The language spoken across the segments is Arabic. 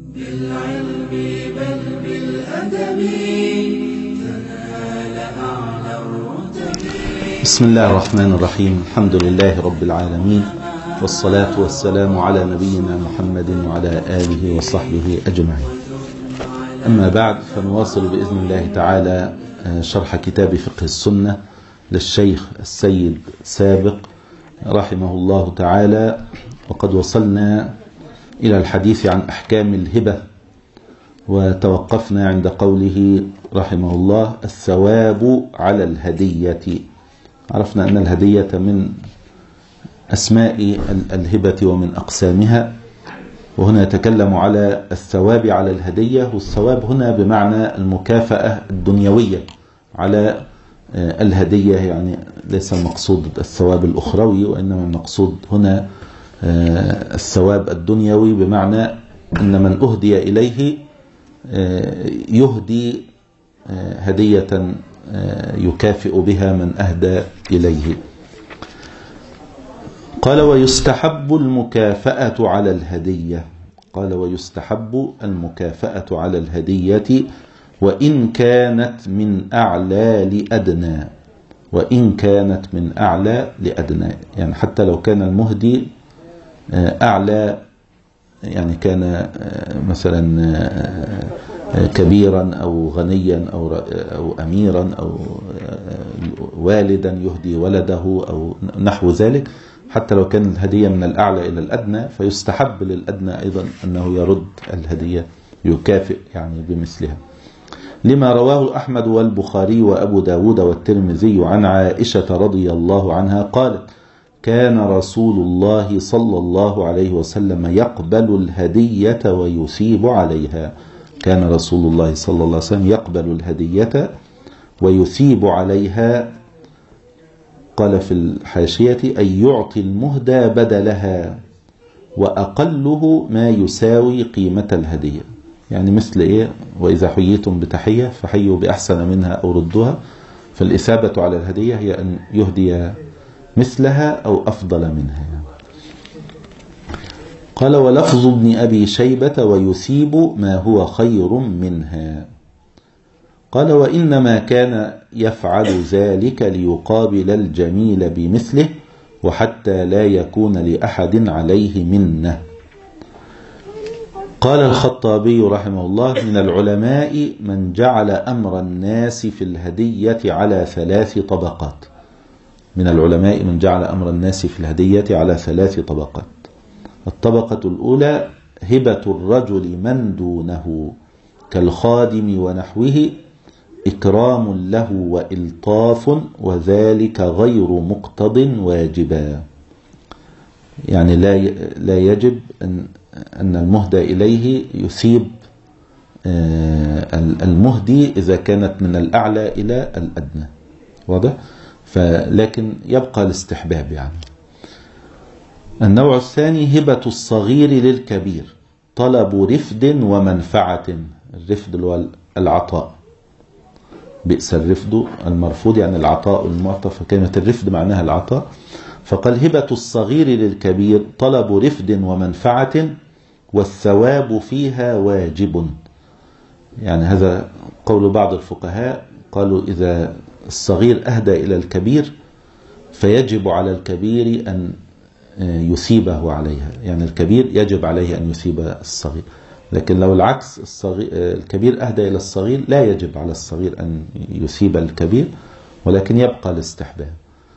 بالعلم بل بالأدب تنال أعلى الرتب. بسم الله الرحمن الرحيم. الحمد لله رب العالمين، والصلاة والسلام على نبينا محمد وعلى آله وصحبه أجمعين. أما بعد، فنواصل بإذن الله تعالى شرح كتاب فقه السنة للشيخ السيد سابق رحمه الله تعالى، وقد وصلنا إلى الحديث عن أحكام الهبة، وتوقفنا عند قوله رحمه الله: الثواب على الهدية. عرفنا أن الهدية من أسماء الهبة ومن أقسامها، وهنا يتكلم على الثواب على الهدية، والثواب هنا بمعنى المكافأة الدنيوية على الهدية، يعني ليس المقصود الثواب الأخروي، وإنما المقصود هنا الثواب الدنيوي، بمعنى أن من أهدي إليه يهدي هدية يكافئ بها من أهدى إليه. قال: ويستحب المكافأة على الهدية. قال: ويستحب المكافأة على الهدية وإن كانت من أعلى لأدنى. وإن كانت من أعلى لأدنى، يعني حتى لو كان المهدي أعلى، يعني كان مثلا كبيرا أو غنيا أو أميرا أو والدا يهدي ولده أو نحو ذلك، حتى لو كان الهدية من الأعلى إلى الأدنى، فيستحب للأدنى أيضا أنه يرد الهدية، يكافئ يعني بمثلها، لما رواه أحمد والبخاري وأبو داود والترمذي عن عائشة رضي الله عنها قالت: كان رسول الله صلى الله عليه وسلم يقبل الهدية ويثيب عليها. كان رسول الله صلى الله عليه وسلم يقبل الهدية ويثيب عليها. قال في الحاشية: أي يعطي المهدى بدلها وأقله ما يساوي قيمة الهدية. يعني مثل إيه؟ وإذا حييتم بتحية فحيوا بأحسن منها أو ردوها. فالإثابة على الهدية هي أن يهدي مثلها أو أفضل منها. قال: ولفظ ابن أبي شيبة: ويثيب ما هو خير منها. قال: وإنما كان يفعل ذلك ليقابل الجميل بمثله، وحتى لا يكون لأحد عليه منه. قال الخطابي رحمه الله: من العلماء من جعل أمر الناس في الهدية على 3 طبقات. من العلماء من جعل أمر الناس في الهدية على 3 طبقات. الطبقة الأولى: هبة الرجل من دونه كالخادم ونحوه، إكرام له وإلطاف، وذلك غير مقتض واجبا. يعني لا يجب أن المهدى إليه يثيب المهدي إذا كانت من الأعلى إلى الأدنى، واضح؟ لكن يبقى الاستحباب. يعني النوع الثاني: هبة الصغير للكبير، طلب رفد ومنفعة. الرفد هو العطاء، بئس الرفد المرفوض، يعني العطاء المعطى، فكلمة الرفد معناها العطاء. فقال: هبة الصغير للكبير طلب رفد ومنفعة والثواب فيها واجب. يعني هذا قول بعض الفقهاء، قالوا إذا الصغير أهدى إلى الكبير فيجب على الكبير أن يثيبه عليها، يعني الكبير يجب عليه أن يثيب الصغير. لكن لو العكس، الكبير أهدى إلى الصغير، لا يجب على الصغير أن يثيب الكبير، ولكن يبقى الاستحباب.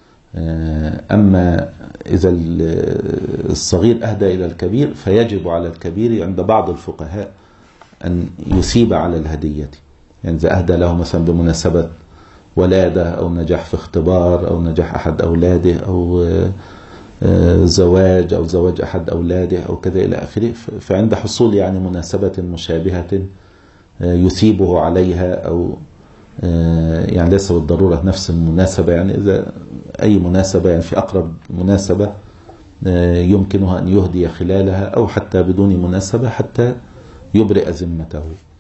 أما إذا الصغير أهدى إلى الكبير فيجب على الكبير عند بعض الفقهاء أن يثيب على الهدية. يعني إذا أهدى له مثلا بمناسبة ولادة أو نجاح في اختبار أو نجاح أحد أولاده أو زواج أو زواج أحد أولاده أو كذا إلى آخره، فعند حصول يعني مناسبة مشابهة يثيبه عليها، أو يعني ليس بالضرورة نفس المناسبة، يعني إذا أي مناسبة، يعني في أقرب مناسبة يمكنها أن يهدي خلالها، أو حتى بدون مناسبة حتى يبرئ ذمته.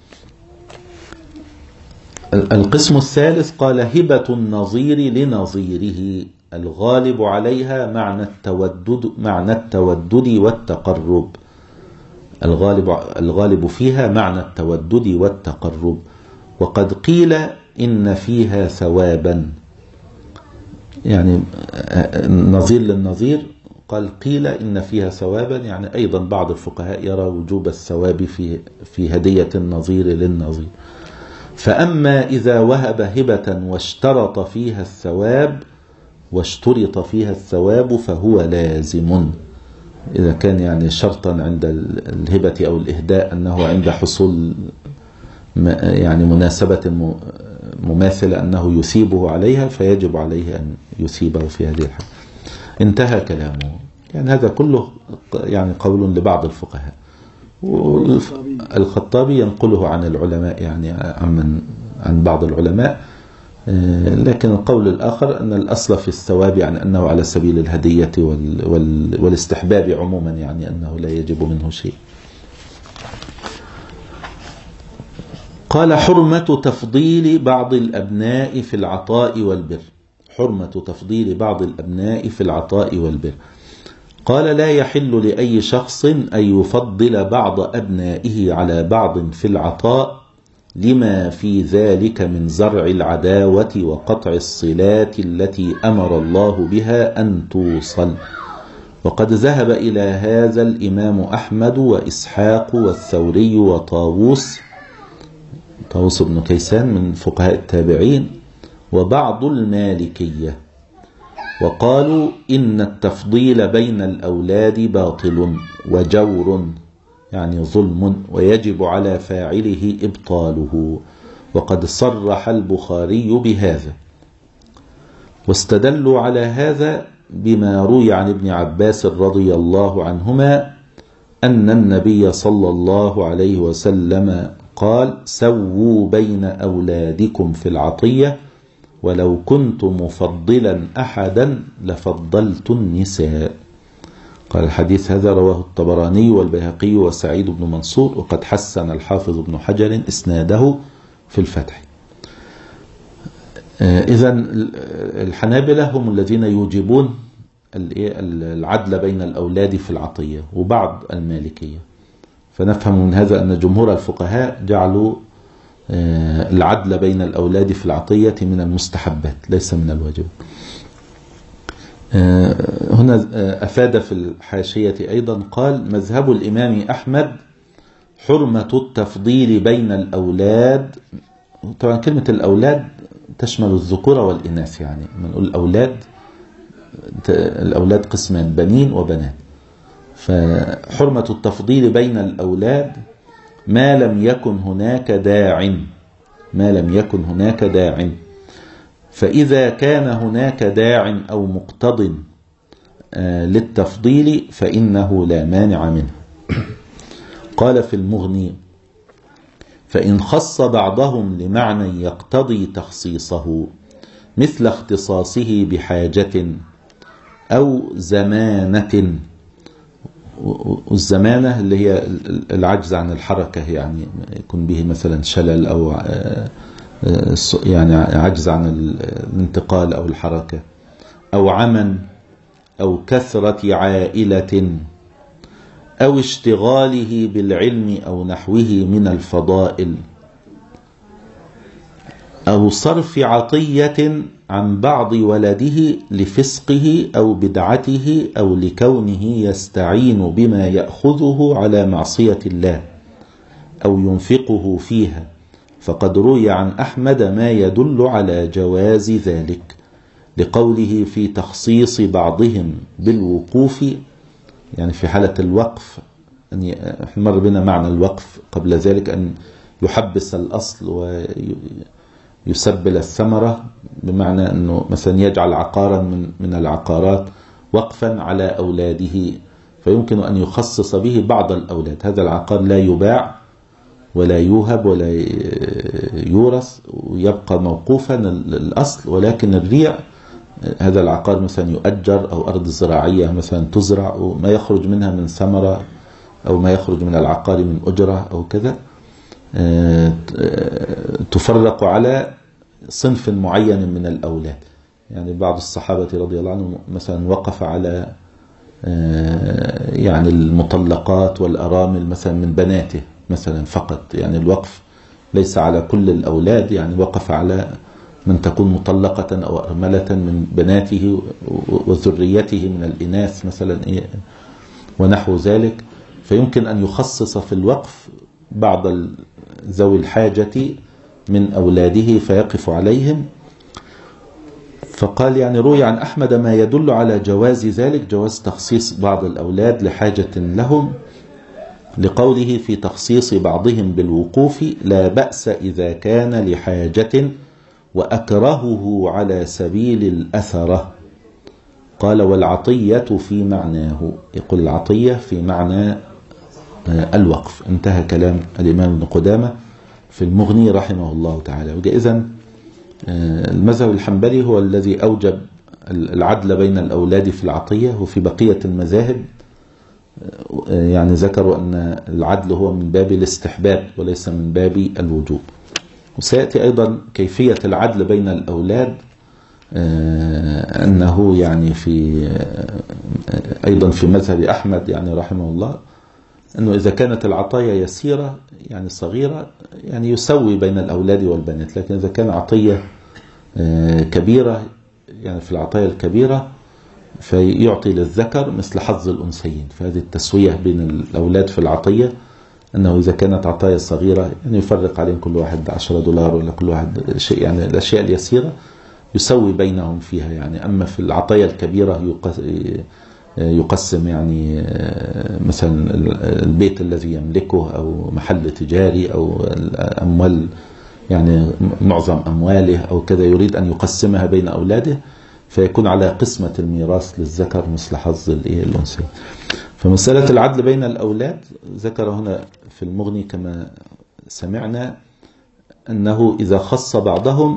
القسم الثالث: قال: هبة النظير لنظيره، الغالب عليها معنى التودد والتقرب. الغالب فيها معنى التودد والتقرب. وقد قيل إن فيها ثوابا، يعني نظير للنظير، قال قيل إن فيها ثوابا، يعني أيضا بعض الفقهاء يرى وجوب الثواب في هدية النظير للنظير. فأما إذا وهب هبة واشترط فيها الثواب فهو لازم. إذا كان يعني شرطا عند الهبة أو الإهداء أنه عند حصول يعني مناسبة مماثلة أنه يثيبه عليها، فيجب عليه أن يثيبه في هذه الحالة. انتهى كلامه. يعني هذا كله يعني قول لبعض الفقهاء، الخطابي ينقله عن العلماء، يعني عن بعض العلماء. لكن القول الآخر أن الأصل في الثواب يعني أنه على سبيل الهدية والاستحباب عموما، يعني أنه لا يجب منه شيء. قال حرمة تفضيل بعض الأبناء في العطاء والبر. حرمة تفضيل بعض الأبناء في العطاء والبر. قال لا يحل لأي شخص أن يفضل بعض أبنائه على بعض في العطاء، لما في ذلك من زرع العداوة وقطع الصلات التي أمر الله بها أن توصل. وقد ذهب إلى هذا الإمام أحمد وإسحاق والثوري وطاووس بن كيسان من فقهاء التابعين وبعض المالكية، وقالوا إن التفضيل بين الأولاد باطل وجور، يعني ظلم، ويجب على فاعله إبطاله. وقد صرح البخاري بهذا. واستدلوا على هذا بما روي عن ابن عباس رضي الله عنهما أن النبي صلى الله عليه وسلم قال سووا بين أولادكم في العطية، ولو كنت مفضلا أحدا لفضلت النساء. قال الحديث هذا رواه الطبراني والبيهقي وسعيد بن منصور، وقد حسن الحافظ ابن حجر إسناده في الفتح. إذن الحنابلة هم الذين يوجبون العدل بين الأولاد في العطية، وبعض المالكية. فنفهم من هذا أن جمهور الفقهاء جعلوا العدل بين الأولاد في العطية من المستحبات ليس من الواجب. هنا أفاد في الحاشية أيضا قال مذهب الإمام أحمد حرمة التفضيل بين الأولاد. طبعا كلمة الأولاد تشمل الذكور والإناث، يعني من نقول الأولاد قسمان، بنين وبنات. فحرمة التفضيل بين الأولاد ما لم يكن هناك داع، فإذا كان هناك داع أو مقتض للتفضيل فإنه لا مانع منه. قال في المغني فإن خص بعضهم لمعنى يقتضي تخصيصه مثل اختصاصه بحاجة أو زمانة. والزمانة اللي هي العجز عن الحركة، يعني يكون به مثلا شلل أو يعني عجز عن الانتقال أو الحركة، أو عمى، أو كثرة عائلة، أو اشتغاله بالعلم أو نحوه من الفضائل، أو صرف عطية عن بعض ولده لفسقه أو بدعته، أو لكونه يستعين بما يأخذه على معصية الله أو ينفقه فيها. فقد روي عن أحمد ما يدل على جواز ذلك، لقوله في تخصيص بعضهم بالوقوف، يعني في حالة الوقف. يعني مر بنا معنى الوقف قبل ذلك، أن يحبس الأصل ويسبل الثمرة، بمعنى أنه مثلا يجعل عقارا من العقارات وقفا على أولاده، فيمكن أن يخصص به بعض الأولاد. هذا العقار لا يباع ولا يوهب ولا يورث، ويبقى موقوفا الأصل، ولكن الريع هذا العقار مثلا يؤجر، أو أرض زراعية مثلا تزرع وما يخرج منها من ثمرة، أو ما يخرج من العقار من أجرة أو كذا، تفرق على صنف معين من الأولاد. يعني بعض الصحابة رضي الله عنهم مثلا وقف على يعني المطلقات والأرامل مثلا من بناته مثلا فقط، يعني الوقف ليس على كل الأولاد، يعني وقف على من تكون مطلقة أو أرملة من بناته وذريته من الإناث مثلا ونحو ذلك. فيمكن أن يخصص في الوقف بعض ذوي الحاجة من أولاده فيقف عليهم. فقال يعني روي عن أحمد ما يدل على جواز ذلك، جواز تخصيص بعض الأولاد لحاجة لهم، لقوله في تخصيص بعضهم بالوقوف لا بأس إذا كان لحاجة وأكرهه على سبيل الأثرة. قال والعطية في معناه، يقول العطية في معنى الوقف. انتهى كلام الإمام ابن قدامة في المغني رحمه الله تعالى. إذن المذهب الحنبلي هو الذي أوجب العدل بين الأولاد في العطية، وفي بقية المذاهب يعني ذكروا أن العدل هو من باب الاستحباب وليس من باب الوجوب. وسيأتي أيضا كيفية العدل بين الأولاد، أنه يعني في أيضا في مذهب أحمد يعني رحمه الله أنه إذا كانت العطايا يسيرة يعني صغيرة يعني يسوي بين الأولاد والبنات، لكن إذا كان عطية كبيرة يعني في العطايا الكبيرة فيعطي للذكر مثل حظ الأنثيين. فهذه التسوية بين الأولاد في العطية، أنه إذا كانت عطايا صغيرة يعني يفرق عليهم كل واحد $10 ولا كل واحد شيء، يعني الأشياء اليسيرة يسوي بينهم فيها يعني. أما في العطايا الكبيرة يقسم يعني مثلا البيت الذي يملكه أو محل تجاري أو الأموال يعني معظم أمواله أو كذا، يريد أن يقسمها بين أولاده، فيكون على قسمة الميراث للذكر مثل حظ الأنثى. فمسألة العدل بين الأولاد ذكر هنا في المغني كما سمعنا أنه إذا خص بعضهم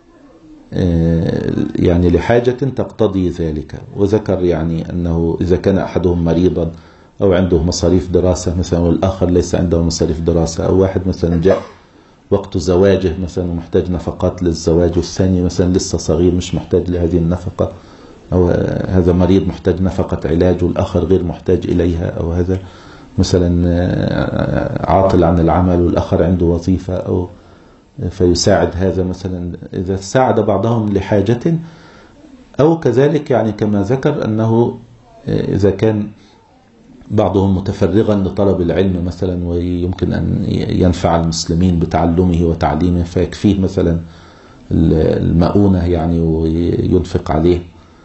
يعني لحاجة تقتضي ذلك، وذكر يعني أنه إذا كان أحدهم مريضا أو عنده مصاريف دراسة مثلا والآخر ليس عنده مصاريف دراسة، أو واحد مثلا جاء وقت زواجه مثلا ومحتاج نفقات للزواج، والثاني مثلا لسه صغير مش محتاج لهذه النفقة، أو هذا مريض محتاج نفقة علاج والآخر غير محتاج إليها، أو هذا مثلا عاطل عن العمل والآخر عنده وظيفة، أو فيساعد هذا مثلا إذا ساعد بعضهم لحاجة. أو كذلك يعني كما ذكر أنه إذا كان بعضهم متفرغا لطلب العلم مثلا ويمكن أن ينفع المسلمين بتعلمه وتعليمه، فيكفيه مثلا المؤونة يعني وينفق عليه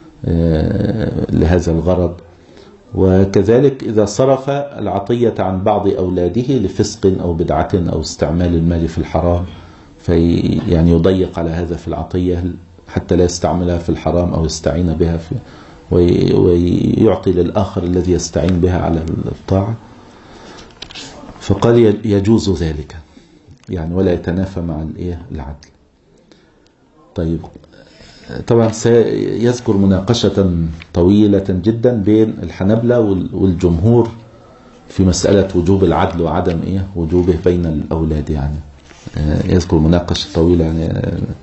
لهذا الغرض. وكذلك إذا صرف العطية عن بعض أولاده لفسق أو بدعة أو استعمال المال في الحرام، في يعني يضيق على هذا في العطية حتى لا يستعملها في الحرام أو يستعين بها في ويعطي للآخر الذي يستعين بها على الطاعة. فقال يجوز ذلك يعني ولا يتنافى مع العدل. طيب طبعا سيذكر مناقشة طويلة جدا بين الحنبلة والجمهور في مسألة وجوب العدل وعدم وجوبه بين الأولاد، يعني يذكر مناقشة طويلة يعني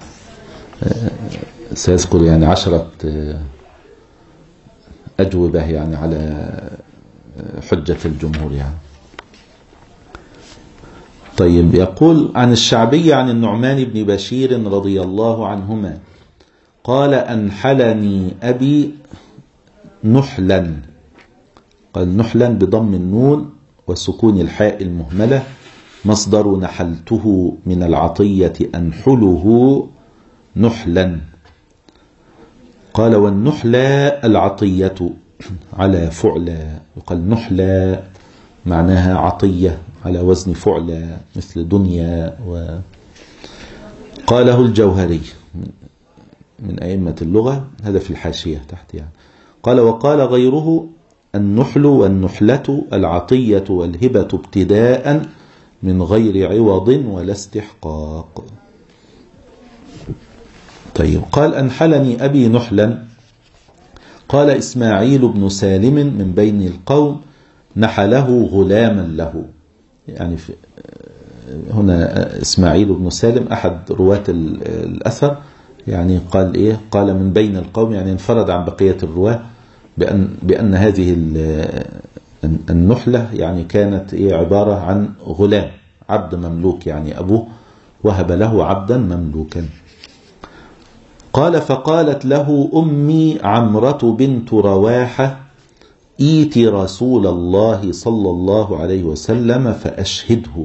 سيذكر يعني 10 أجوبة يعني على حجة الجمهور يعني. طيب يقول عن الشعبي عن النعمان بن بشير رضي الله عنهما قال أنحلني أبي نحلا، قال نحلا بضم النون وسكون الحاء المهملة، مصدر نحلته من العطية أنحله نحلا. قال والنحلا العطية على فعلا، يقال نحلا معناها عطية على وزن فعلا مثل دنيا. وقاله الجوهري من أئمة اللغة، هذا في الحاشية تحت يعني. قال وقال غيره النحل والنحلة العطية والهبة ابتداء من غير عوض ولا استحقاق. طيب قال أنحلني أبي نحلا، قال إسماعيل بن سالم من بين القوم نحله غلاما له، يعني هنا إسماعيل بن سالم أحد رواة الأثر، يعني قال قال من بين القوم يعني انفرد عن بقية الرواة بأن هذه النحلة يعني كانت عبارة عن غلام عبد مملوك، يعني أبوه وهب له عبدا مملوكا. قال فقالت له أمي عمرة بنت رواحة إيت رسول الله صلى الله عليه وسلم فأشهده.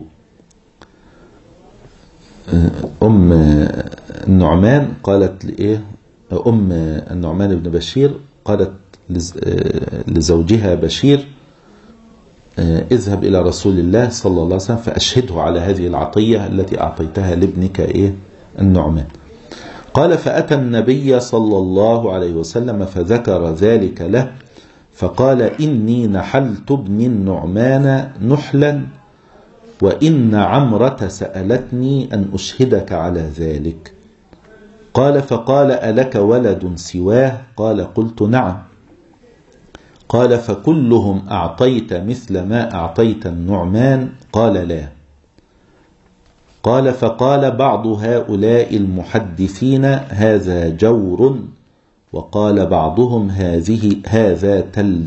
أم النعمان قالت لإيه؟ أم النعمان بن بشير قالت لزوجها بشير اذهب إلى رسول الله صلى الله عليه وسلم فأشهده على هذه العطية التي أعطيتها لابنك النعمان. قال فأتى النبي صلى الله عليه وسلم فذكر ذلك له فقال إني نحلت ابن النعمان نحلا وإن عمرة سألتني أن أشهدك على ذلك. قال فقال ألك ولد سواه؟ قال قلت نعم. قال فكلهم أعطيت مثل ما أعطيت النعمان؟ قال لا. قال فقال بعض هؤلاء المحدثين هذا جور، وقال بعضهم هذا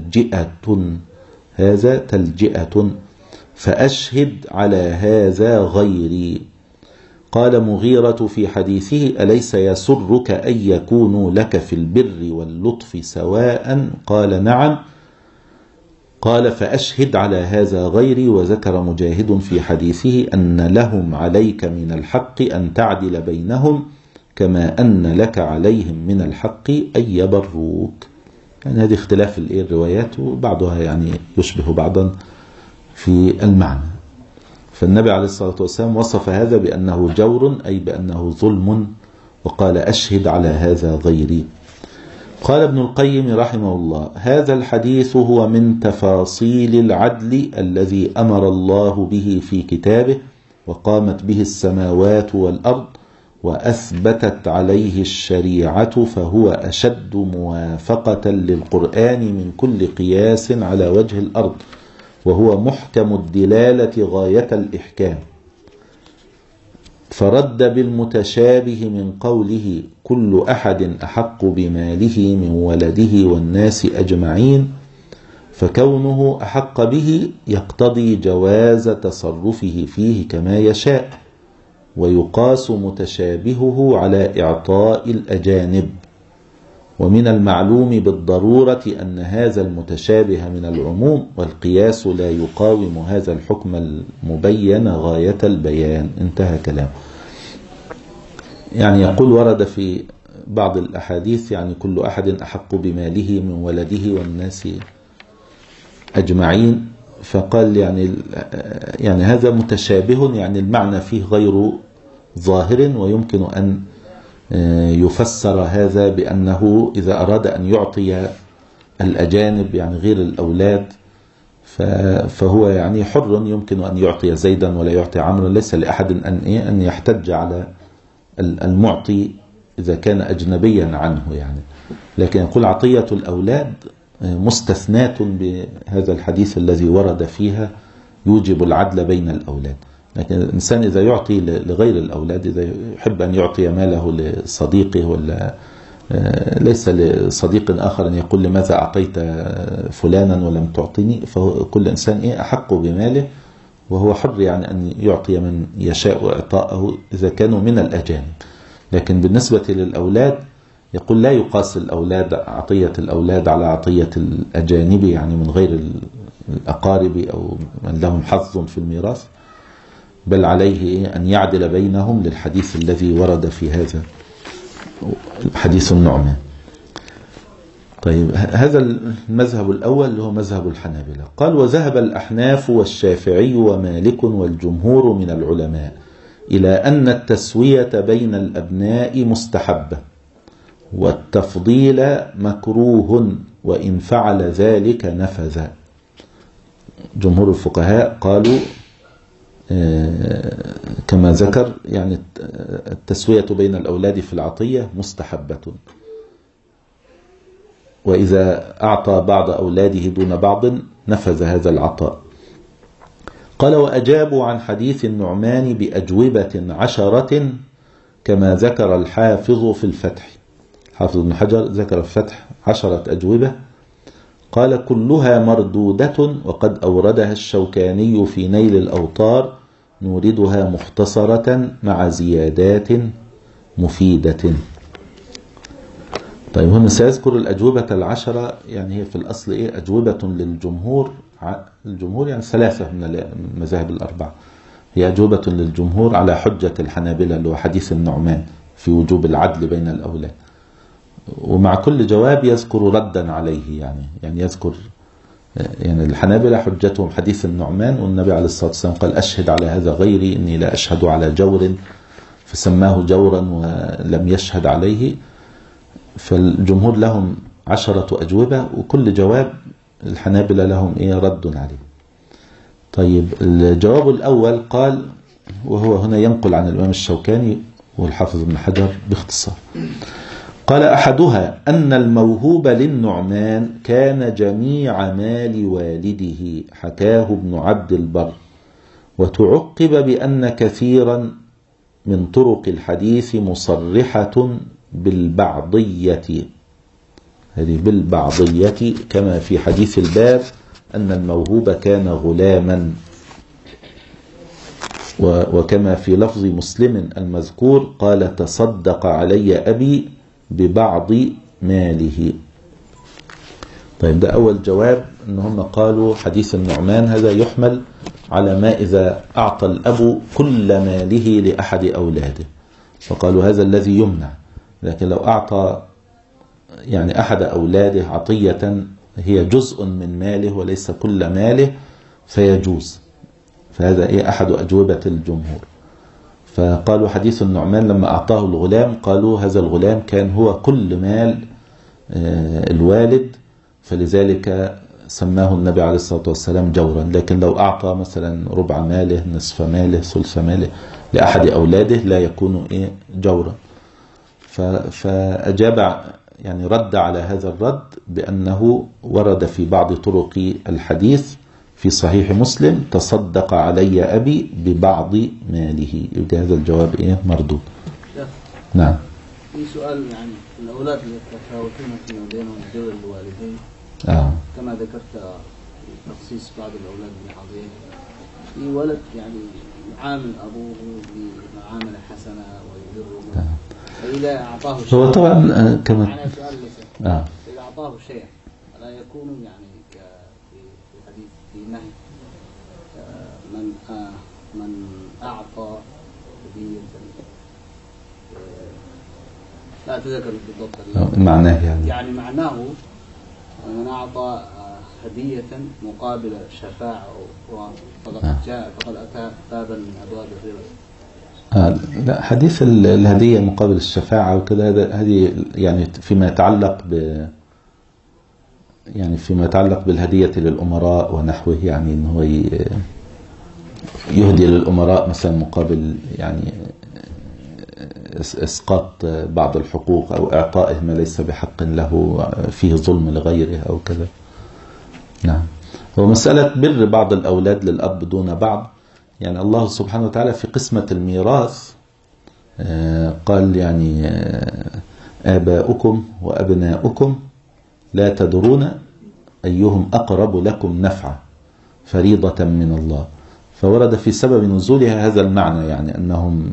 تلجئة فأشهد على هذا غيري. قال مغيرة في حديثه أليس يسرك أن يكونوا لك في البر واللطف سواء؟ قال نعم. قال فأشهد على هذا غيري. وذكر مجاهد في حديثه أن لهم عليك من الحق أن تعدل بينهم كما أن لك عليهم من الحق أن يبروك. يعني هذه اختلاف الروايات وبعضها يعني يشبه بعضا في المعنى. فالنبي عليه الصلاة والسلام وصف هذا بأنه جور، أي بأنه ظلم، وقال أشهد على هذا غيري. قال ابن القيم رحمه الله هذا الحديث هو من تفاصيل العدل الذي أمر الله به في كتابه وقامت به السماوات والأرض وأثبتت عليه الشريعة، فهو أشد موافقة للقرآن من كل قياس على وجه الأرض، وهو محكم الدلالة غاية الإحكام. فرد بالمتشابه من قوله كل أحد أحق بماله من ولده والناس أجمعين، فكونه أحق به يقتضي جواز تصرفه فيه كما يشاء، ويقاس متشابهه على إعطاء الأجانب. ومن المعلوم بالضرورة أن هذا المتشابه من العموم، والقياس لا يقاوم هذا الحكم المبين غاية البيان. انتهى كلام. يعني يقول ورد في بعض الأحاديث يعني كل أحد أحق بماله من ولده والناس أجمعين، فقال يعني هذا متشابه، يعني المعنى فيه غير ظاهر، ويمكن أن يفسر هذا بأنه إذا أراد أن يعطي الأجانب يعني غير الأولاد فهو يعني حر، يمكن أن يعطي زيدا ولا يعطي عمرا، ليس لأحد أن يحتج على المعطي إذا كان أجنبيا عنه يعني. لكن يقول عطية الأولاد مستثناة بهذا الحديث الذي ورد فيها يوجب العدل بين الأولاد. لكن الإنسان إذا يعطي لغير الأولاد، إذا يحب أن يعطي ماله لصديقه ولا ليس لصديق آخر أن يقول لماذا أعطيت فلانا ولم تعطيني، فكل إنسان أحق بماله، وهو حر يعني أن يعطي من يشاء إعطاءه إذا كانوا من الأجانب. لكن بالنسبة للأولاد يقول لا يقاس الأولاد عطية الأولاد على عطية الأجانب، يعني من غير الأقارب أو من لهم حظ في الميراث، بل عليه أن يعدل بينهم للحديث الذي ورد في هذا حديث النعمان. طيب، هذا المذهب الأول اللي هو مذهب الحنابلة. قال وذهب الأحناف والشافعي ومالك والجمهور من العلماء إلى أن التسوية بين الأبناء مستحبة، والتفضيل مكروه، وإن فعل ذلك نفذ. جمهور الفقهاء قالوا كما ذكر يعني التسوية بين الأولاد في العطية مستحبة، وإذا أعطى بعض أولاده دون بعض نفذ هذا العطاء. قال وأجابوا عن حديث النعمان بأجوبة 10 كما ذكر الحافظ في الفتح. حافظ ابن حجر ذكر الفتح 10 أجوبة قال كلها مردودة، وقد أوردها الشوكاني في نيل الأوطار، نوردها مختصرة مع زيادات مفيدة. طيب هنا سيذكر الأجوبة العشرة، يعني هي في الأصل أجوبة للجمهور. الجمهور يعني ثلاثة من المذاهب الأربعة، هي أجوبة للجمهور على حجة الحنابلة اللي هو حديث النعمان في وجوب العدل بين الأولاد. ومع كل جواب يذكر ردا عليه، يعني يذكر يعني الحنابلة حجتهم حديث النعمان، والنبي عليه الصلاة والسلام قال أشهد على هذا غيري إني لا أشهد على جور، فسماه جورا ولم يشهد عليه. فالجمهور لهم 10 أجوبة، وكل جواب الحنابلة لهم رد عليه. طيب الجواب الأول قال، وهو هنا ينقل عن الإمام الشوكاني والحافظ ابن حجر باختصار، قال أحدها أن الموهوب للنعمان كان جميع مال والده، حكاه ابن عبد البر، وتعقب بأن كثيرا من طرق الحديث مصرحة بالبعضية، هذه بالبعضية، كما في حديث الباب أن الموهوب كان غلاما، وكما في لفظ مسلم المذكور قال تصدق علي أبي ببعض ماله. طيب ده أول جواب، أن هم قالوا حديث النعمان هذا يحمل على ما إذا أعطى الأب كل ماله لأحد أولاده، فقالوا هذا الذي يمنع. لكن لو أعطى يعني أحد أولاده عطية هي جزء من ماله وليس كل ماله فيجوز. فهذا أحد أجوبة الجمهور. فقالوا حديث النعمان لما أعطاه الغلام قالوا هذا الغلام كان هو كل مال الوالد، فلذلك سماه النبي عليه الصلاة والسلام جورا. لكن لو أعطى مثلا ربع ماله، نصف ماله، ثلث ماله لأحد أولاده لا يكون جورا. فأجاب يعني رد على هذا الرد بأنه ورد في بعض طرق الحديث في صحيح مسلم تصدق علي أبي ببعض ماله، يبقى هذا الجواب مردود. نعم. في سؤال، يعني الأولاد يتفاوتون فيما بينهم جور الوالدين كما ذكرت تخصيص بعض الأولاد بحظين. في ولد يعني يعامل أبوه بمعاملة حسنة ويبره، فإذا أعطاه شيء هو طبعا كما معنى سؤال ليس إذا أعطاه شيء لا يكون يعني في حديث في نهي من أعطى هدية، لا أتذكر بالضبط معناه يعني معناه من أعطى هدية مقابل شفاعة فقد أتى بابا من أبواب الربا. لا، حديث الهدية مقابل الشفاعة وكذا هذه يعني فيما يتعلق بالهدية للأمراء ونحوه، يعني إنه هو يهدي للأمراء مثلا مقابل يعني إسقاط بعض الحقوق أو إعطائه ما ليس بحق له فيه ظلم لغيره أو كذا. نعم. هو مسألة بر بعض الأولاد للأب دون بعض، يعني الله سبحانه وتعالى في قسمة الميراث قال يعني آباؤكم وأبناؤكم لا تدرون أيهم أقرب لكم نفعا فريضة من الله. فورد في سبب نزولها هذا المعنى، يعني أنهم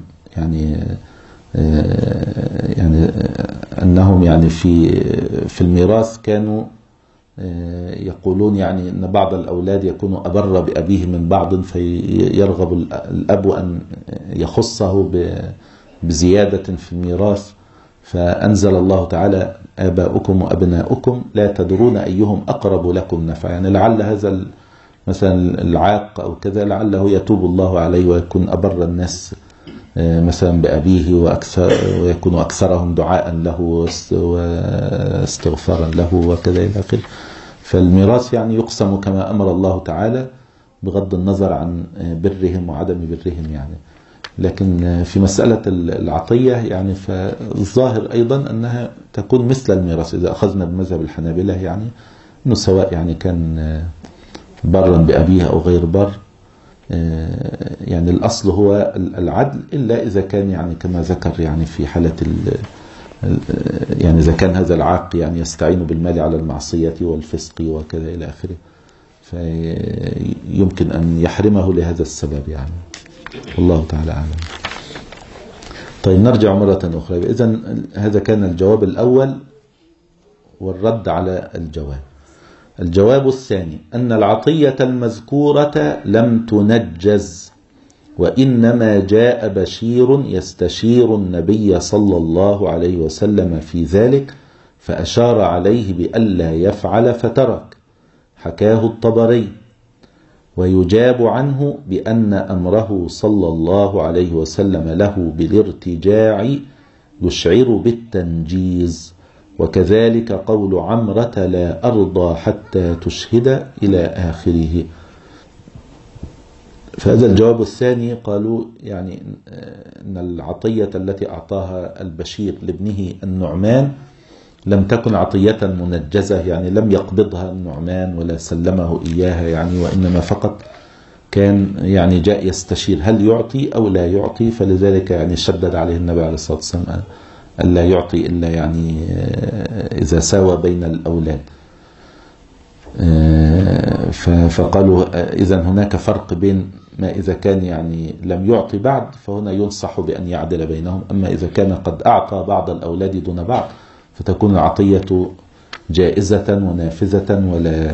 يعني في الميراث كانوا يقولون يعني أن بعض الأولاد يكون أبر بأبيه من بعض، فيرغب الأب أن يخصه بزيادة في الميراث، فأنزل الله تعالى آباؤكم وأبناؤكم لا تدرون أيهم أقرب لكم نفعا، يعني لعل هذا مثلا العاق أو كذا لعله يتوب الله عليه ويكون أبر الناس مثلا بأبيه ويكون أكثرهم دعاء له واستغفارا له وكذا إلى آخره. فالميراث يعني يقسم كما أمر الله تعالى بغض النظر عن برهم وعدم برهم يعني. لكن في مسألة العطية يعني فالظاهر أيضا أنها تكون مثل الميراث إذا أخذنا بمذهب الحنابلة، يعني أنه سواء يعني كان برا بأبيه أو غير بر، يعني الأصل هو العدل، إلا إذا كان يعني كما ذكر يعني في حالة يعني إذا كان هذا العاق يعني يستعين بالمال على المعصية والفسق وكذا إلى آخره، فيمكن أن يحرمه لهذا السبب يعني، والله تعالى أعلم. طيب نرجع مرة أخرى. إذن هذا كان الجواب الأول والرد على الجواب. الجواب الثاني أن العطية المذكورة لم تنجز، وإنما جاء بشير يستشير النبي صلى الله عليه وسلم في ذلك فأشار عليه بألا يفعل فترك، حكاه الطبري. ويجاب عنه بأن أمره صلى الله عليه وسلم له بالارتجاع يشعر بالتنجيز، وكذلك قول عمرة لا أرضى حتى تشهد إلى آخره. فهذا الجواب الثاني قالوا يعني أن العطية التي أعطاها البشير لابنه النعمان لم تكن عطية منجزة، يعني لم يقبضها النعمان ولا سلمه إياها يعني، وإنما فقط كان يعني جاء يستشير هل يعطي أو لا يعطي، فلذلك يعني شدد عليه النبي عليه الصلاة والسلام ألا يعطي إلا يعني إذا ساوى بين الأولاد. فقالوا إذن هناك فرق بين ما إذا كان يعني لم يعطي بعد فهنا ينصح بأن يعدل بينهم، أما إذا كان قد أعطى بعض الأولاد دون بعض فتكون العطية جائزة ونافذة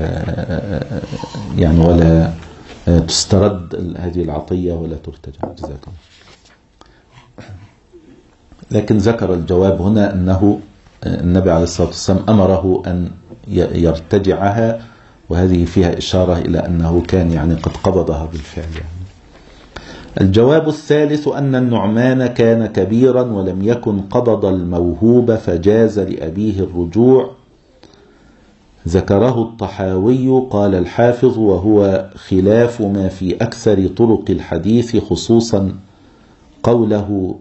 ولا تسترد هذه العطية ولا ترتجع. جزاكم. لكن ذكر الجواب هنا أنه النبي عليه الصلاة والسلام أمره أن يرتجعها، وهذه فيها إشارة إلى أنه كان يعني قد قبضها بالفعل يعني. الجواب الثالث أن النعمان كان كبيرا ولم يكن قبض الموهوب فجاز لأبيه الرجوع. ذكره الطحاوي. قال الحافظ وهو خلاف ما في أكثر طرق الحديث، خصوصا قوله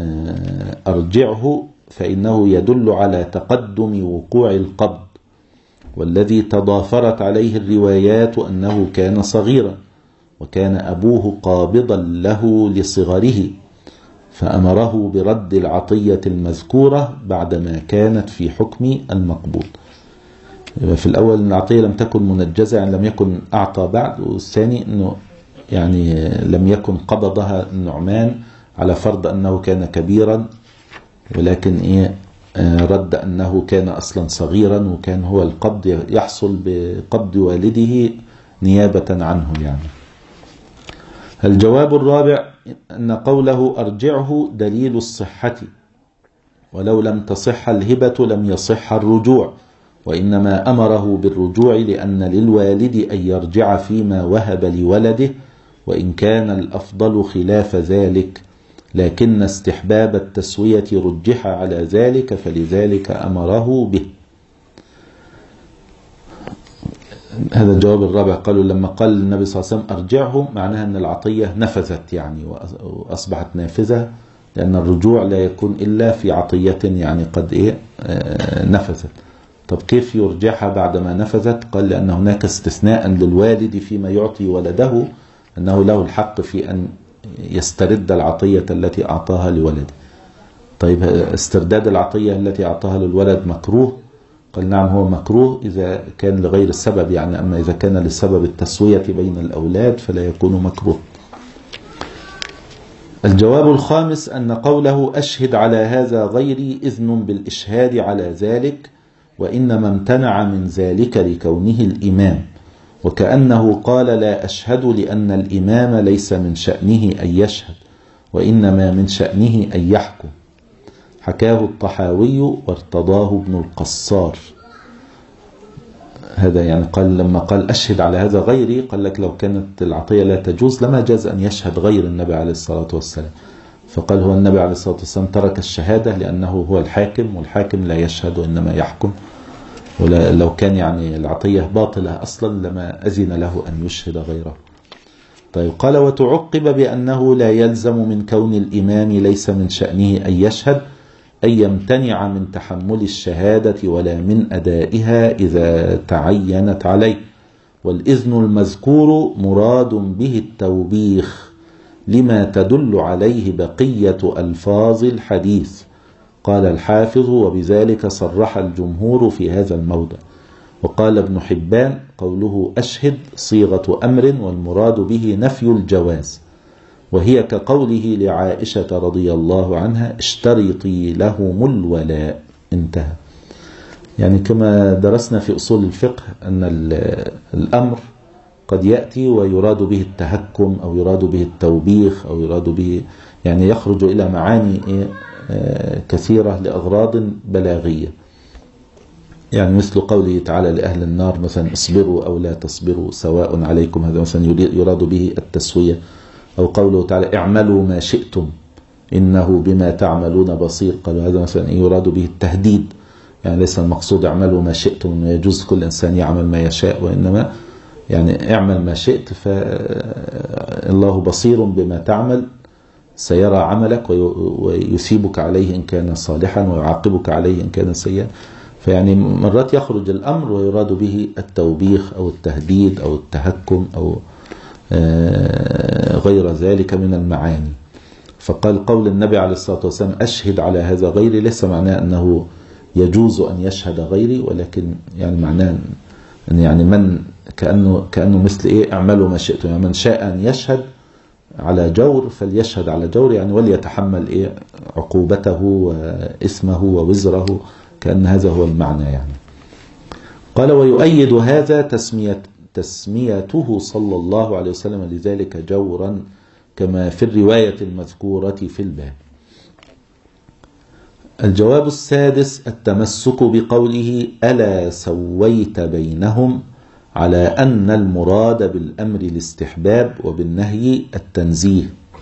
أرجعه فإنه يدل على تقدم وقوع القبض، والذي تضافرت عليه الروايات أنه كان صغيرا وكان أبوه قابضا له لصغره فأمره برد العطية المذكورة بعدما كانت في حكم المقبوض. في الأول العطية لم تكن منجزة يعني لم يكن أعطى بعد، والثاني أنه يعني لم يكن قبضها النعمان على فرض أنه كان كبيرا، ولكن رد أنه كان أصلا صغيرا وكان هو القبض يحصل بقبض والده نيابة عنه يعني. الجواب الرابع أن قوله أرجعه دليل الصحة، ولو لم تصح الهبة لم يصح الرجوع، وإنما أمره بالرجوع لأن للوالد أن يرجع فيما وهب لولده، وإن كان الأفضل خلاف ذلك، لكن استحباب التسوية رجح على ذلك فلذلك أمره به. هذا الجواب الرابع. قالوا لما قال النبي صلى الله عليه وسلم أرجعه معناها أن العطية نفذت يعني وأصبحت نافذة، لأن الرجوع لا يكون إلا في عطية يعني قد نفذت. طب كيف يرجعها بعدما نفذت؟ قال لأن هناك استثناء للوالد فيما يعطي ولده أنه له الحق في أن يسترد العطية التي أعطاها لولده. طيب استرداد العطية التي أعطاها للولد مكروه؟ قال نعم هو مكروه إذا كان لغير السبب يعني، أما إذا كان لسبب التسوية بين الأولاد فلا يكون مكروه. الجواب الخامس أن قوله أشهد على هذا غيري إذن بالإشهاد على ذلك، وإنما امتنع من ذلك لكونه الإمام، وكأنه قال لا أشهد لأن الإمام ليس من شأنه أن يشهد، وإنما من شأنه أن يحكم. حكاه الطحاوي وارتضاه ابن القصار. هذا يعني قال لما قال أشهد على هذا غيري قال لك لو كانت العطية لا تجوز لما جاز أن يشهد غير النبي عليه الصلاة والسلام، فقال هو النبي عليه الصلاة والسلام ترك الشهادة لأنه هو الحاكم، والحاكم لا يشهد وإنما يحكم، ولو كان يعني العطية باطلة أصلا لما أذن له أن يشهد غيره. طيب قال وتعقب بأنه لا يلزم من كون الإمام ليس من شأنه أن يشهد أن يمتنع من تحمل الشهادة ولا من أدائها إذا تعينت عليه، والإذن المذكور مراد به التوبيخ لما تدل عليه بقية ألفاظ الحديث. قال الحافظ وبذلك صرح الجمهور في هذا الموضع. وقال ابن حبان قوله أشهد صيغة أمر والمراد به نفي الجواز، وهي كقوله لعائشة رضي الله عنها اشترطي لهم الولاء، انتهى. يعني كما درسنا في أصول الفقه أن الأمر قد يأتي ويراد به التهكم أو يراد به التوبيخ أو يراد به يعني يخرج إلى معاني كثيرة لأغراض بلاغية، يعني مثل قوله تعالى لأهل النار مثلا اصبروا أو لا تصبروا سواء عليكم، هذا مثلا يراد به التسوية. أو قوله تعالى اعملوا ما شئتم إنه بما تعملون بصير، قالوا هذا مثلا يراد به التهديد، يعني ليس المقصود اعملوا ما شئتم إنه يجوز كل إنسان يعمل ما يشاء، وإنما يعني اعمل ما شئت فالله بصير بما تعمل، سيرى عملك ويثيبك عليه إن كان صالحا ويعاقبك عليه إن كان سيئا. فيعني مرات يخرج الأمر ويراد به التوبيخ أو التهديد أو التهكم أو غير ذلك من المعاني. فقال قول النبي عليه الصلاة والسلام أشهد على هذا غيري ليس معناه أنه يجوز أن يشهد غيري، ولكن يعني معناه أن يعني من كأنه مثل إيه اعملوا ما شئتم، يعني من شاء أن يشهد على جور فليشهد على جور، يعني وليتحمل إيه عقوبته وإثمه ووزره، كأن هذا هو المعنى يعني. قال ويؤيد هذا تسميته صلى الله عليه وسلم لذلك جورا كما في الرواية المذكورة في الباب. الجواب السادس التمسك بقوله ألا سويت بينهم، على أن المراد بالأمر الاستحباب وبالنهي التنزيه.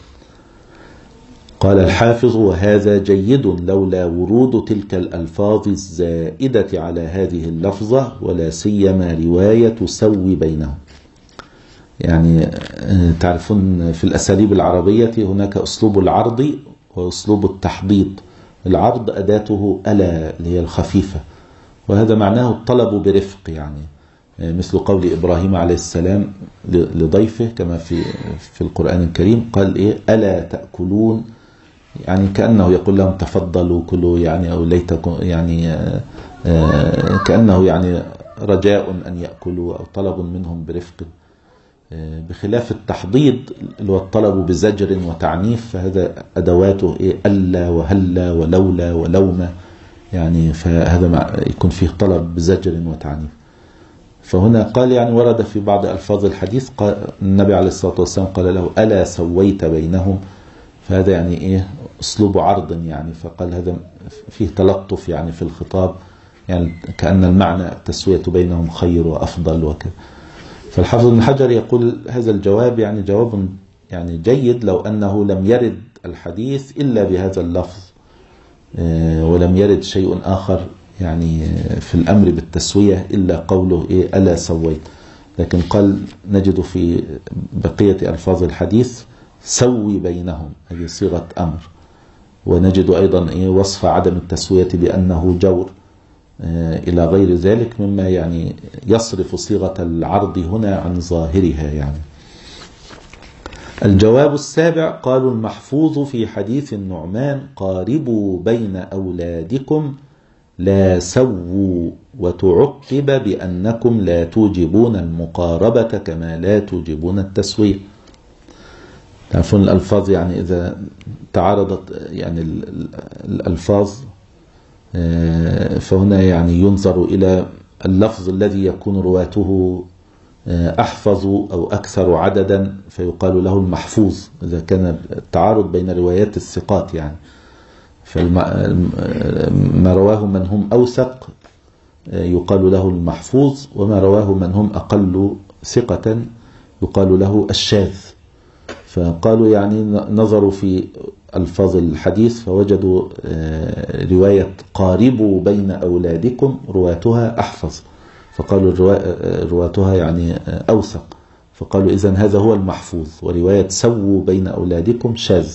قال الحافظ وهذا جيد لولا ورود تلك الألفاظ الزائدة على هذه اللفظة ولا سيما رواية سوي بينهم. يعني تعرفون في الأساليب العربية هناك أسلوب العرض وأسلوب التحضيض. العرض أداته ألا اللي هي الخفيفة، وهذا معناه الطلب برفق، يعني مثل قول إبراهيم عليه السلام لضيفه كما في القرآن الكريم قال إيه ألا تأكلون، يعني كأنه يقول لهم تفضلوا كلوا، يعني أو ليتكم، يعني كأنه يعني رجاء أن يأكلوا أو طلب منهم برفق، بخلاف التحضيض اللي هو الطلب بزجر وتعنيف، فهذا أدواته إيه ألا وهلا ولولا ولوما، يعني فهذا يكون فيه طلب بزجر وتعنيف. فهنا قال يعني ورد في بعض ألفاظ الحديث قال النبي عليه الصلاة والسلام قال له ألا سويت بينهم، فهذا يعني إيه أسلوب عرض يعني، فقال هذا فيه تلطف يعني في الخطاب، يعني كأن المعنى التسوية بينهم خير وأفضل وكذا. فالحافظ ابن حجر يقول هذا الجواب يعني جواب يعني جيد لو أنه لم يرد الحديث إلا بهذا اللفظ ولم يرد شيء آخر يعني في الأمر بالتسوية إلا قوله إيه ألا سويت، لكن قال نجد في بقية ألفاظ الحديث سوي بينهم، هذه صيغة أمر، ونجد أيضا إيه وصف عدم التسوية بأنه جور إلى غير ذلك مما يعني يصرف صيغة العرض هنا عن ظاهرها يعني. الجواب السابع قالوا المحفوظ في حديث النعمان قاربوا بين أولادكم لا سووا، وتعقب بأنكم لا توجبون المقاربة كما لا توجبون التسوية. تعرفون الألفاظ يعني إذا تعارضت يعني الألفاظ فهنا يعني ينظر إلى اللفظ الذي يكون رواته أحفظ أو أكثر عددا فيقال له المحفوظ، إذا كان التعارض بين روايات الثقات يعني، فما رواه من هم أوثق يقال له المحفوظ، وما رواه من هم أقل ثقة يقال له الشاذ. فقالوا يعني نظروا في ألفاظ الحديث فوجدوا رواية قاربوا بين أولادكم رواتها أحفظ، فقالوا رواتها يعني أوثق، فقالوا إذن هذا هو المحفوظ، ورواية سووا بين أولادكم شاذ.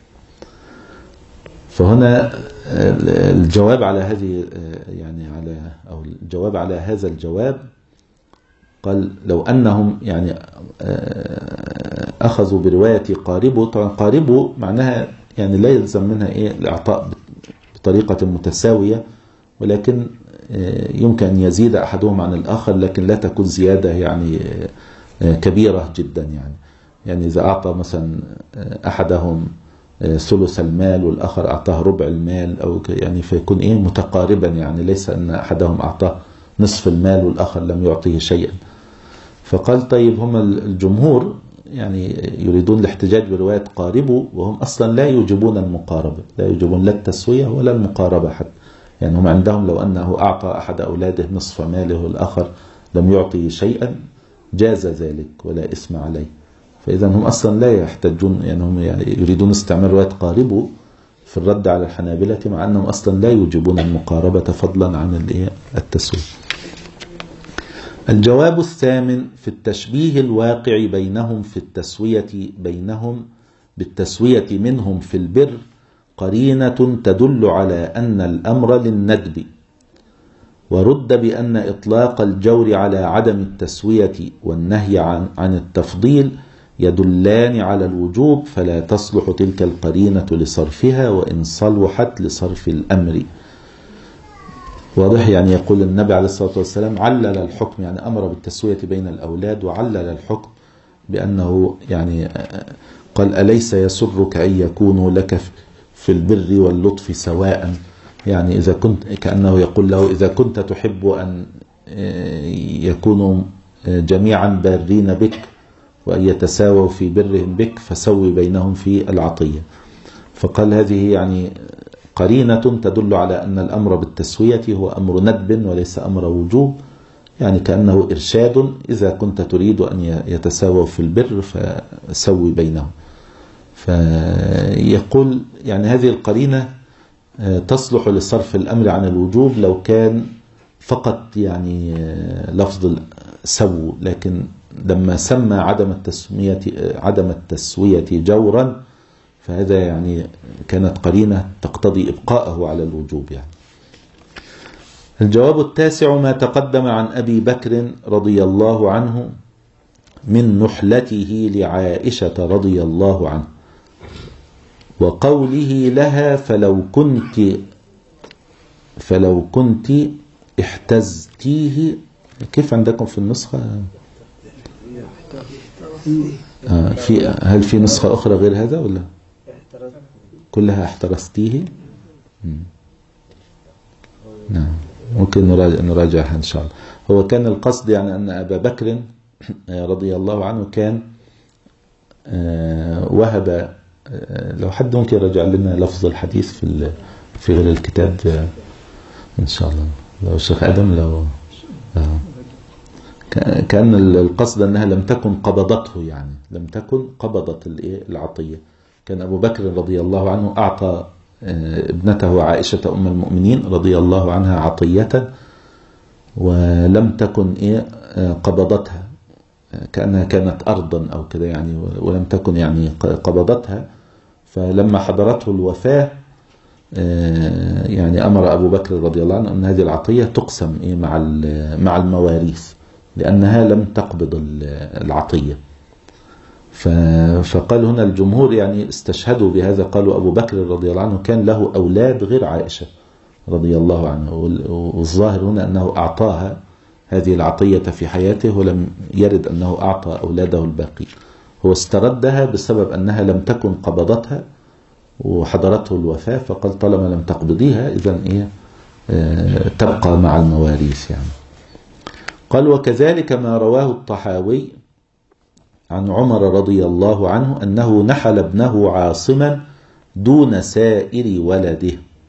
فهنا الجواب على هذه يعني أو الجواب على هذا الجواب قال لو أنهم يعني أخذوا برواية قاربوا، طبعا قاربوا معناها يعني لا يلزم منها إيه الإعطاء بطريقة متساوية، ولكن يمكن أن يزيد أحدهم عن الآخر، لكن لا تكون زيادة يعني كبيرة جدا. يعني إذا أعطى مثلا أحدهم ثلث المال والآخر أعطاه ربع المال أو يعني فيكون متقاربا، يعني ليس أن أحدهم أعطاه نصف المال والآخر لم يعطيه شيئا. فقال طيب هم الجمهور يعني يريدون الاحتجاج برواية قاربوا، وهم أصلا لا يوجبون المقاربة، لا يوجبون لا التسوية ولا المقاربة حتى. يعني هم عندهم لو أنه أعطى أحد أولاده نصف ماله والآخر لم يعطي شيئا جاز ذلك ولا إثم عليه. فإذا هم أصلا لا يحتجون، يعني هم يريدون استعمال رواية قاربوا في الرد على الحنابلة، مع أنهم أصلا لا يوجبون المقاربة فضلا عن التسوية. الجواب الثامن في التشبيه الواقع بينهم في التسوية بالتسوية منهم في البر قرينة تدل على أن الأمر للندب، ورد بأن إطلاق الجور على عدم التسوية والنهي عن التفضيل يدلان على الوجوب، فلا تصلح تلك القرينة لصرفها وإن صلحت لصرف الأمر. واضح؟ يعني يقول النبي عليه الصلاة والسلام علل الحكم، يعني أمر بالتسوية بين الأولاد، وعلل الحكم بأنه يعني قال أليس يسرك أن يكونوا لك في البر واللطف سواء، يعني إذا كنت كأنه يقول له إذا كنت تحب أن يكونوا جميعا بارين بك وأن يتساووا في برهم بك فسوي بينهم في العطية. فقال هذه يعني قرينة تدل على أن الأمر بالتسوية هو أمر ندب وليس أمر وجوب، يعني كأنه إرشاد إذا كنت تريد أن يتساووا في البر فسوي بينهم. فيقول يعني هذه القرينة تصلح لصرف الأمر عن الوجوب لو كان فقط يعني لفظ سو، لكن لما سمى عدم التسوية جورا فهذا يعني كانت قرينة تقتضي إبقاءه على الوجوب يعني. الجواب التاسع ما تقدم عن أبي بكر رضي الله عنه من نحلته لعائشة رضي الله عنه وقوله لها فلو كنت احتزتيه. كيف عندكم في النسخة؟ هل في نسخة أخرى غير هذا ولا كلها احترستيه؟ نعم، ممكن نراجعها إن شاء الله. هو كان القصد يعني أن أبا بكر رضي الله عنه كان وهب، لو حد ممكن يرجع لنا لفظ الحديث في غير الكتاب إن شاء الله، لو الشيخ آدم لو كان القصد أنها لم تكن قبضته، يعني لم تكن قبضت العطية. كان أبو بكر رضي الله عنه أعطى ابنته عائشة أم المؤمنين رضي الله عنها عطية ولم تكن قبضتها، كأنها كانت أرضا أو كذا يعني، ولم تكن يعني قبضتها. فلما حضرته الوفاة يعني أمر أبو بكر رضي الله عنه أن هذه العطية تقسم مع المواريث لأنها لم تقبض العطية. فقال هنا الجمهور يعني استشهدوا بهذا، قالوا أبو بكر رضي الله عنه كان له أولاد غير عائشة رضي الله عنه، والظاهر هنا أنه أعطاها هذه العطية في حياته ولم يرد أنه أعطى أولاده الباقي. هو استردها بسبب أنها لم تكن قبضتها وحضرته الوفاة، فقال طالما لم تقبضيها إذن تبقى مع المواريث يعني. قال وكذلك ما رواه الطحاوي عن عمر رضي الله عنه أنه نحل ابنه عاصما دون سائر ولده.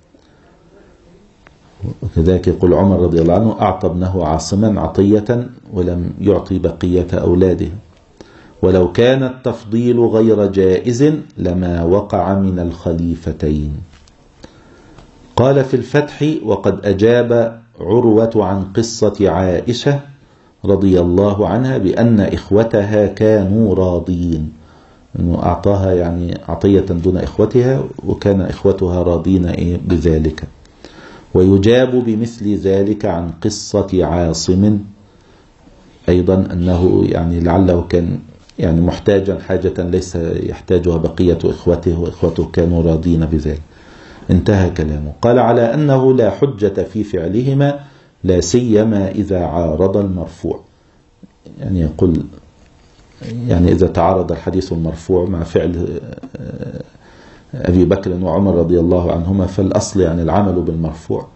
وكذلك يقول عمر رضي الله عنه أعطى ابنه عاصما عطية ولم يعطي بقية أولاده. ولو كان التفضيل غير جائز لما وقع من الخليفتين. قال في الفتح وقد أجاب عروة عن قصة عائشة رضي الله عنها بأن إخوتها كانوا راضين، أنه أعطاها يعني عطية دون إخوتها وكان إخوتها راضين بذلك. ويجاب بمثل ذلك عن قصة عاصم أيضا أنه يعني لعله كان يعني محتاجا حاجة ليس يحتاجها بقية إخوته وإخوته كانوا راضين بذلك. انتهى كلامه. قال على أنه لا حجة في فعلهما لا سيما إذا عارض المرفوع. يعني يقول يعني إذا تعارض الحديث المرفوع مع فعل أبي بكر وعمر رضي الله عنهما فالأصل يعني العمل بالمرفوع،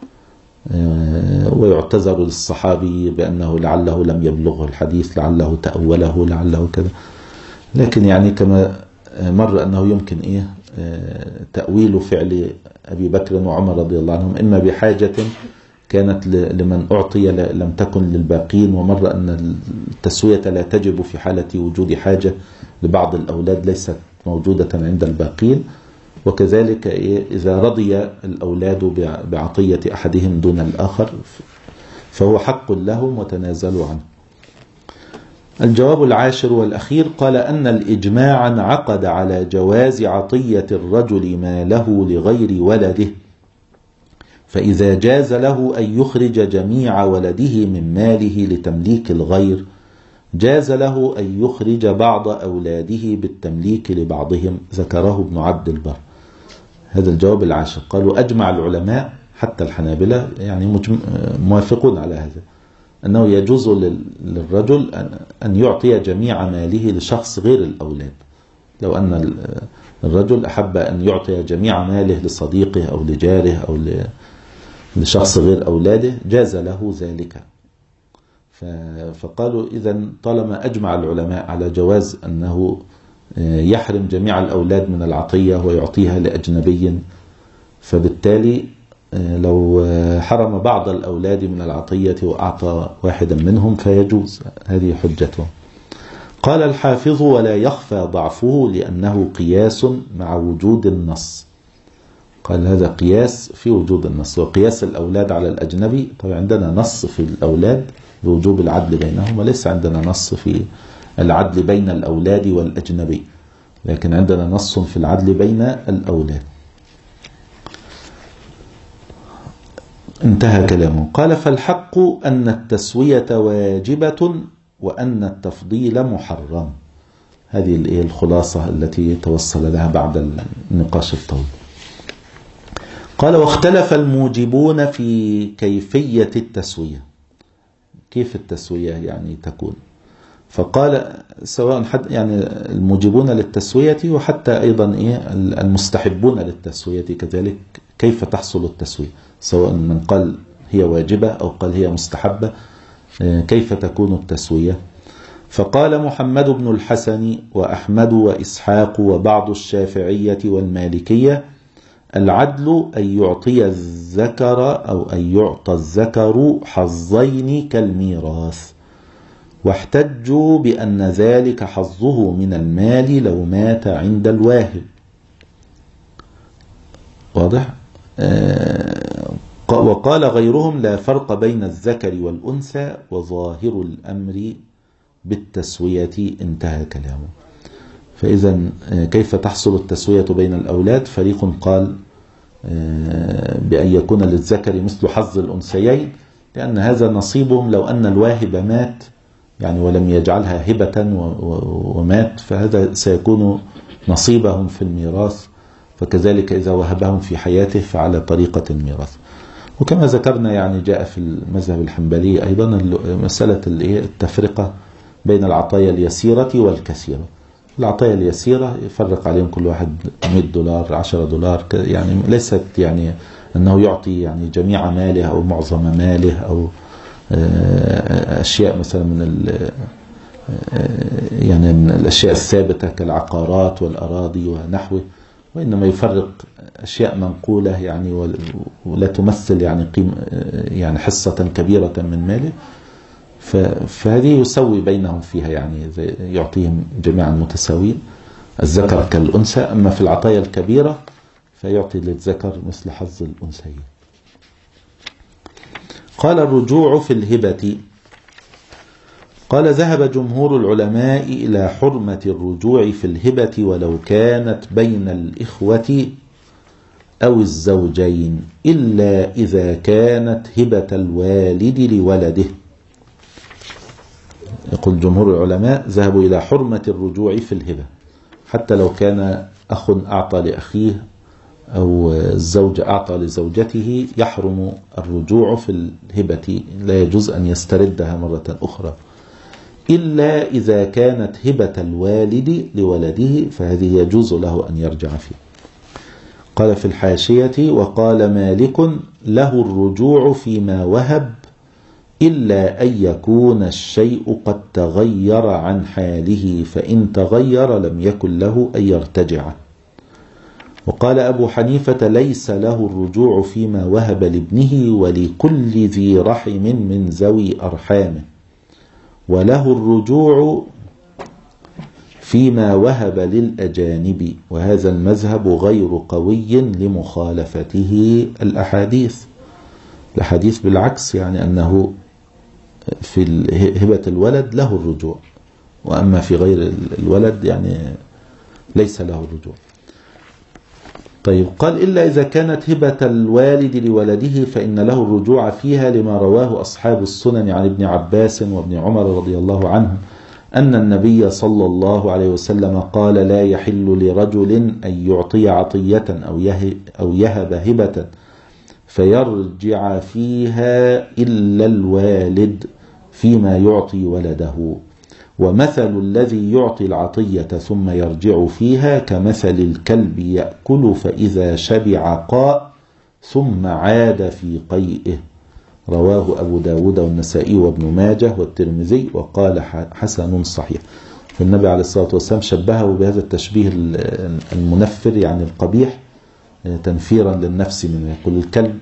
ويعتذر للصحابي بأنه لعله لم يبلغه الحديث، لعله تأوله، لعله كذا. لكن يعني كما مر أنه يمكن تأويل فعل أبي بكر وعمر رضي الله عنهم إما بحاجة كانت لمن أعطي لم تكن للباقين، ومر أن التسوية لا تجب في حالة وجود حاجة لبعض الأولاد ليست موجودة عند الباقين. وكذلك إذا رضي الأولاد بعطية أحدهم دون الآخر فهو حق لهم وتنازلوا عنه. الجواب العاشر والأخير قال أن الإجماع انعقد على جواز عطية الرجل ما له لغير ولده، فإذا جاز له أن يخرج جميع ولده من ماله لتمليك الغير جاز له أن يخرج بعض أولاده بالتمليك لبعضهم، ذكره ابن عبد البر. هذا الجواب العاشر. قالوا أجمع العلماء حتى الحنابلة يعني موافقون على هذا، أنه يجوز للرجل أن يعطي جميع ماله لشخص غير الأولاد. لو أن الرجل أحب أن يعطي جميع ماله لصديقه أو لجاره أو لشخص غير أولاده جاز له ذلك. فقالوا إذن طالما أجمع العلماء على جواز أنه يحرم جميع الأولاد من العطية ويعطيها لأجنبي، فبالتالي لو حرم بعض الأولاد من العطية وأعطى واحدا منهم فيجوز. هذه حجته. قال الحافظ ولا يخفى ضعفه لأنه قياس مع وجود النص. قال هذا قياس في وجود النص، وقياس الأولاد على الأجنبي. طبعا عندنا نص في الأولاد بوجوب العدل بينهم، وليس عندنا نص في العدل بين الأولاد والأجنبي، لكن عندنا نص في العدل بين الأولاد. انتهى كلامه. قال فالحق أن التسوية واجبة وأن التفضيل محرم. هذه الخلاصة التي توصل لها بعد النقاش الطويل. قال واختلف الموجبون في كيفية التسوية. كيف التسوية يعني تكون؟ فقال سواء يعني الموجبون للتسوية وحتى أيضا المستحبون للتسوية كذلك كيف تحصل التسوية، سواء من قال هي واجبة أو قال هي مستحبة، كيف تكون التسوية؟ فقال محمد بن الحسن وأحمد وإسحاق وبعض الشافعية والمالكية العدل أن يعطي الذكر أو أن يعطى الذكر حظين كالميراث، واحتجوا بأن ذلك حظه من المال لو مات عند الواهب. واضح؟ وقال غيرهم لا فرق بين الذكر والأنثى وظاهر الأمر بالتسوية. انتهى كلامه. فإذا كيف تحصل التسوية بين الأولاد؟ فريق قال بأن يكون للذكر مثل حظ الأنثيين، لأن هذا نصيبهم لو أن الواهب مات يعني ولم يجعلها هبة ومات، فهذا سيكون نصيبهم في الميراث، فكذلك إذا وهبهم في حياته فعلى طريقة الميراث. وكما ذكرنا يعني جاء في المذهب الحنبلي أيضا مسألة التفرقة بين العطايا اليسيرة والكثيرة. العطايا اليسيرة يفرق عليهم كل واحد $100 $10، يعني ليست يعني أنه يعطي يعني جميع ماله أو معظم ماله أو أشياء مثلا يعني من الأشياء الثابتة كالعقارات والأراضي ونحوه، وإنما يفرق أشياء منقولة يعني ولا تمثل يعني حصة كبيرة من ماله، فهذه يسوي بينهم فيها، يعني يعطيهم جميعا متساوين الذكر كالأنثى. أما في العطايا الكبيرة فيعطي للذكر مثل حظ الأنثيين. قال الرجوع في الهبة. قال ذهب جمهور العلماء إلى حرمة الرجوع في الهبة ولو كانت بين الإخوة أو الزوجين، إلا إذا كانت هبة الوالد لولده. يقول جمهور العلماء ذهبوا إلى حرمة الرجوع في الهبة، حتى لو كان أخ أعطى لأخيه أو الزوج أعطى لزوجته يحرم الرجوع في الهبة، لا يجوز أن يستردها مرة أخرى إلا إذا كانت هبة الوالد لولده، فهذه يجوز له أن يرجع فيه. قال في الحاشية: وقال مالك له الرجوع فيما وهب إلا أن يكون الشيء قد تغير عن حاله، فإن تغير لم يكن له أن يرتجع. وقال أبو حنيفة: ليس له الرجوع فيما وهب لابنه ولكل ذي رحم من ذوي أرحامه، وله الرجوع فيما وهب للأجانب، وهذا المذهب غير قوي لمخالفته الأحاديث بالعكس، يعني أنه في هبة الولد له الرجوع، وأما في غير الولد يعني ليس له الرجوع. طيب، قال: إلا إذا كانت هبة الوالد لولده فإن له الرجوع فيها، لما رواه أصحاب السنن عن ابن عباس وابن عمر رضي الله عنهم أن النبي صلى الله عليه وسلم قال: لا يحل لرجل أن يعطي عطية أو يهب هبة فيرجع فيها إلا الوالد فيما يعطي ولده، ومثل الذي يعطي العطية ثم يرجع فيها كمثل الكلب يأكل فإذا شبع قاء ثم عاد في قيئه. رواه أبو داود والنسائي وابن ماجه والترمذي وقال حسن صحيح. فالنبي عليه الصلاة والسلام شبهه بهذا التشبيه المنفر، يعني القبيح، تنفيرا للنفس منه. يقول الكلب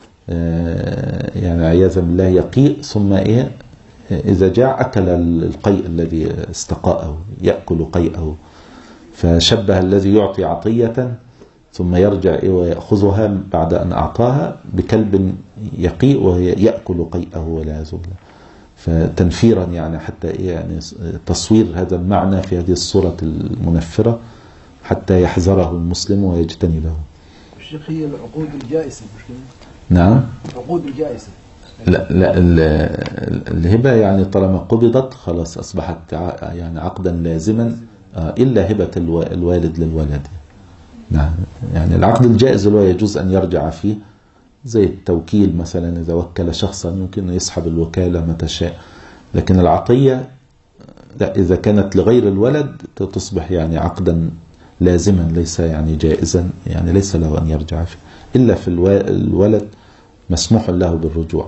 يعني عياذا بالله يقيء ثم إذا جاع أكل القيء الذي استقاءه، يأكل قيئه. فشبه الذي يعطي عطية ثم يرجع ويأخذها بعد أن أعطاها بكلب يقيء ويأكل قيئه والعياذ بالله. فتنفيرا يعني حتى يعني تصوير هذا المعنى في هذه الصورة المنفرة حتى يحذره المسلم ويجتنبه. الشيخ، هي العقود الجائزة مش كده؟ نعم، العقود الجائزة. لا الهبة يعني طالما قبضت خلاص أصبحت يعني عقدا لازما، إلا هبة الوالد للولد. نعم، يعني العقد الجائز اللي هو يجوز أن يرجع فيه، زي التوكيل مثلا، إذا وكل شخصا يمكن أن يسحب الوكالة متى شاء. لكن العطية لا، إذا كانت لغير الولد تصبح يعني عقدا لازما، ليس يعني جائزا، يعني ليس له أن يرجع فيه. إلا في الولد مسموح له بالرجوع.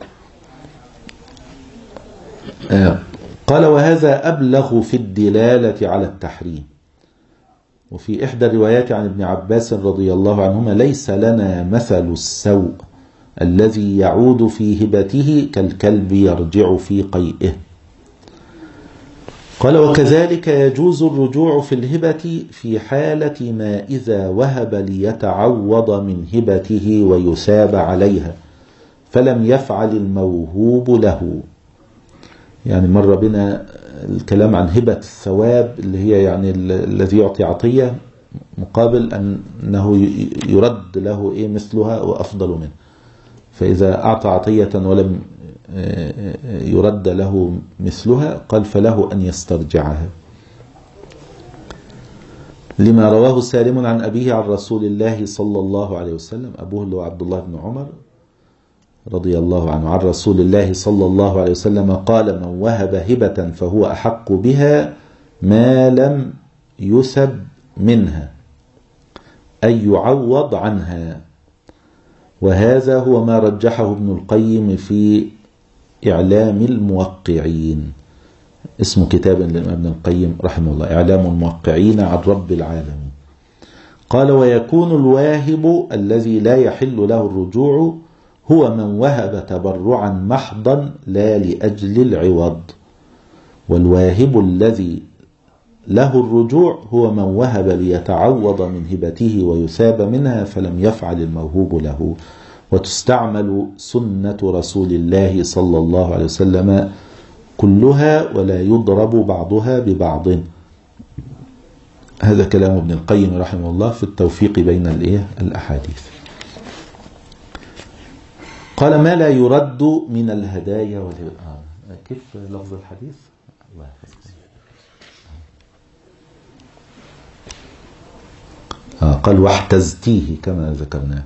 قال: وهذا أبلغ في الدلالة على التحريم. وفي إحدى الروايات عن ابن عباس رضي الله عنهما: ليس لنا مثل السوء الذي يعود في هبته كالكلب يرجع في قيئه. قال: وكذلك يجوز الرجوع في الهبة في حالة ما إذا وهب ليتعوض من هبته ويثاب عليها فلم يفعل الموهوب له. يعني مر بنا الكلام عن هبة الثواب، اللي هي يعني الذي يعطي عطية مقابل أنه يرد له مثلها وأفضل منه. فإذا أعطى عطية ولم يرد له مثلها قال: فله أن يسترجعها، لما رواه سالم عن أبيه عن رسول الله صلى الله عليه وسلم. أبوه اللي هو عبد الله بن عمر رضي الله عنه، عن رسول الله صلى الله عليه وسلم قال: من وهب هبة فهو أحق بها ما لم يسب منها، أي يعوض عنها. وهذا هو ما رجحه ابن القيم في إعلام الموقعين، اسم كتاب لابن القيم رحمه الله، إعلام الموقعين عن رب العالمين. قال: ويكون الواهب الذي لا يحل له الرجوع هو من وهب تبرعا محضا لا لأجل العوض، والواهب الذي له الرجوع هو من وهب ليتعوض من هبته ويثاب منها فلم يفعل الموهوب له. وتستعمل سنة رسول الله صلى الله عليه وسلم كلها ولا يضرب بعضها ببعض. هذا كلام ابن القيم رحمه الله في التوفيق بين الأحاديث. قال: ما لا يرد من الهدايا كيف لفظ الحديث؟ الله يحفظك. قال واحتزتيه كما ذكرناه.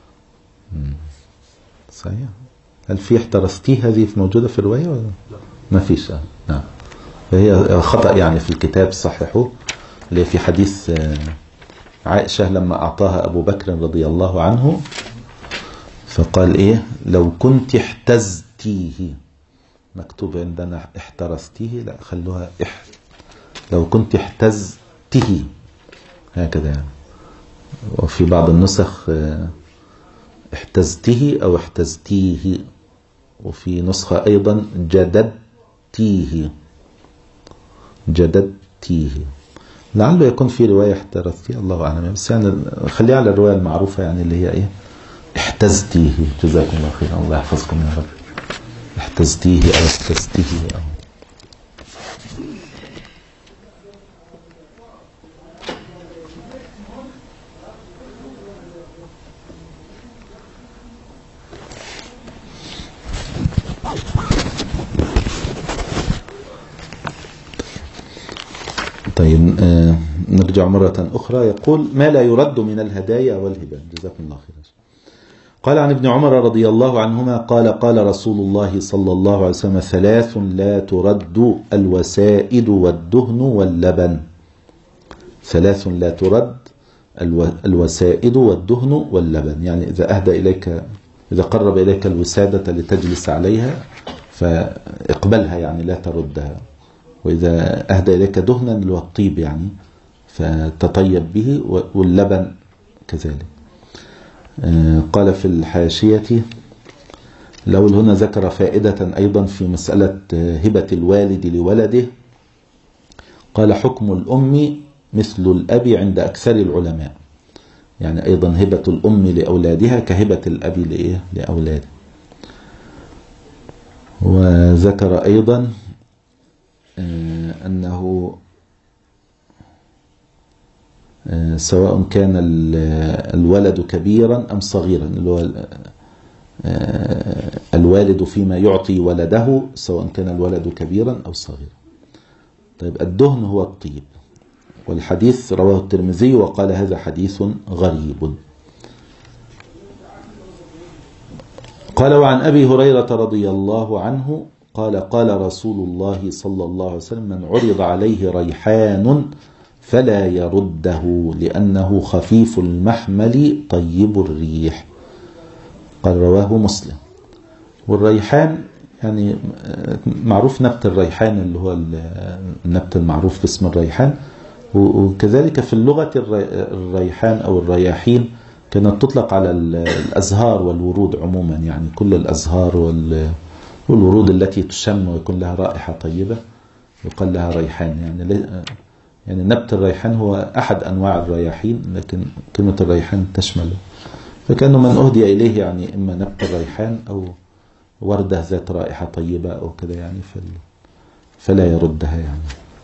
صحيح. هل في احترستيه هذه موجودة في الرواية ولا ما فيش؟ نعم. فهي خطأ يعني في الكتاب، صححه، اللي في حديث عائشة لما أعطاها أبو بكر رضي الله عنه فقال إيه لو كنت احتزتيه، مكتوب عندنا احترستيه، لا خلوها لو كنت احتزته هكذا يعني. وفي بعض النسخ احتزته أو احتزتيه، وفي نسخة أيضا جددتيه. لعله يكون في رواية احترستيه، الله أعلم، بس يعني خليها على الرواية المعروفة يعني اللي هي إيه احتزتيه. جزاكم الله خيرا، الله يحفظكم يا رب. احتزتيه أو احتزتيه أو طيب. نرجع مرة أخرى. يقول ما لا يرد من الهدايا والهبات. جزاكم الله خيرا. قال عن ابن عمر رضي الله عنهما قال رسول الله صلى الله عليه وسلم 3 لا ترد الوسائد والدهن واللبن. 3 لا ترد الوسائد والدهن واللبن، يعني إذا قرب إليك الوسادة لتجلس عليها فاقبلها، يعني لا تردها. وإذا أهدى إليك دهنا اللي هو الطيب يعني فتطيب به، واللبن كذلك. قال في الحاشية لو هنا ذكر فائدة أيضا في مسألة هبة الوالد لولده. قال حكم الأم مثل الأب عند أكثر العلماء، يعني أيضا هبة الأم لأولادها كهبة الأب لأولاده. وذكر أيضا أنه سواء كان الولد كبيرا أم صغيرا، اللي هو الوالد فيما يعطي ولده سواء كان الولد كبيرا أو صغيرا. طيب الدهن هو الطيب، والحديث رواه الترمذي وقال هذا حديث غريب. قال وعن أبي هريرة رضي الله عنه قال رسول الله صلى الله عليه وسلم من عرض عليه ريحان فلا يرده لأنه خفيف المحمل طيب الريح. قال رواه مسلم. والريحان يعني معروف نبت الريحان اللي هو النبت المعروف باسم الريحان، وكذلك في اللغة الريحان أو الرياحين كانت تطلق على الأزهار والورود عموما، يعني كل الأزهار والورود التي تشم ويكون لها رائحة طيبة يقال لها ريحان. يعني نبت الريحان هو أحد أنواع الرياحين، لكن كلمة الريحان تشمل. فكان من أهدي إليه يعني إما نبت الريحان أو وردة ذات رائحة طيبة أو كذا يعني فلا يردها يعني.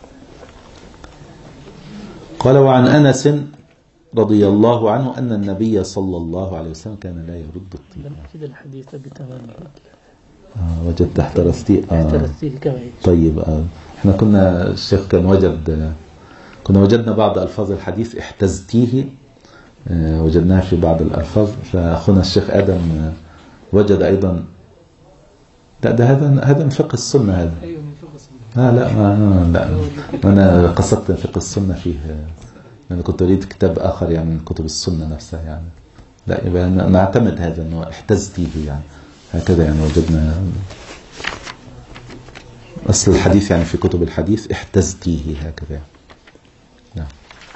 قال وعن أنس رضي الله عنه أن النبي صلى الله عليه وسلم كان لا يرد الطيب. كده الحديث بتمام. وجدت احترستيه. كمان. طيب. احنا كنا الشيخ كنا وجدنا بعض ألفاظ الحديث احتزتيه، وجدناها في بعض الألفاظ. فأخونا الشيخ آدم وجد أيضا. لا هذا من فقه السنة هذا. أيوة من فقه السنة. لا أنا قصدت فقه السنة فيه، أنا كنت أريد كتاب آخر يعني من كتب السنة نفسها يعني. لا يبقى نعتمد هذا أنه احتزتيه يعني هكذا يعني. وجدنا أصل الحديث يعني في كتب الحديث احتزتيه هكذا. نعم.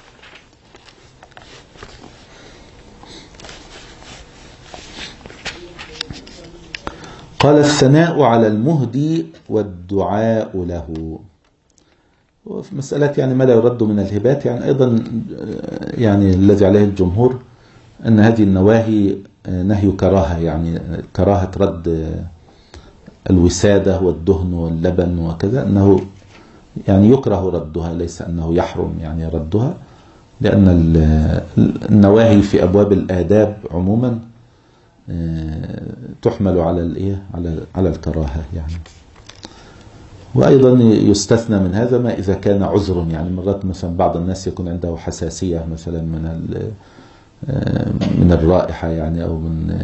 قال الثناء على المهدي والدعاء له. وفي مسألة يعني ما لا يرد من الهبات يعني أيضا يعني الذي عليه الجمهور أن هذه النواهي نهي كراهة، يعني كراهة رد الوسادة والدهن واللبن وكذا، أنه يعني يكره ردها، ليس أنه يحرم يعني ردها، لأن النواهي في أبواب الآداب عموما تحمل على الكراهة يعني. وأيضا يستثنى من هذا ما إذا كان عذر، يعني مرات مثلا بعض الناس يكون عنده حساسية مثلا من الرائحة يعني، أو من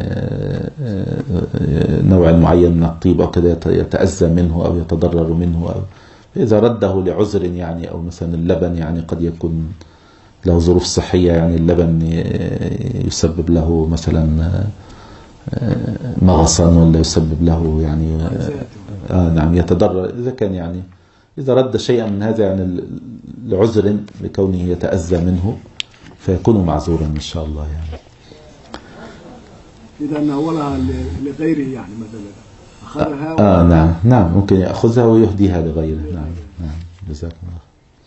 نوع معين من الطيب أو كذا يتأذى منه أو يتضرر منه، أو إذا رده لعذر يعني، أو مثلا اللبن يعني قد يكون له ظروف صحية، يعني اللبن يسبب له مثلا مغصا، ولا يسبب له يعني نعم يتضرر. إذا كان يعني إذا رد شيئا من هذا يعني لعذر لكونه يتأذى منه فيكون معذورا إن شاء الله يعني. إذا ناولها لغيره يعني مثلا أخذها نعم ممكن يأخذها ويهديها لغيره. نعم جزاكم الله.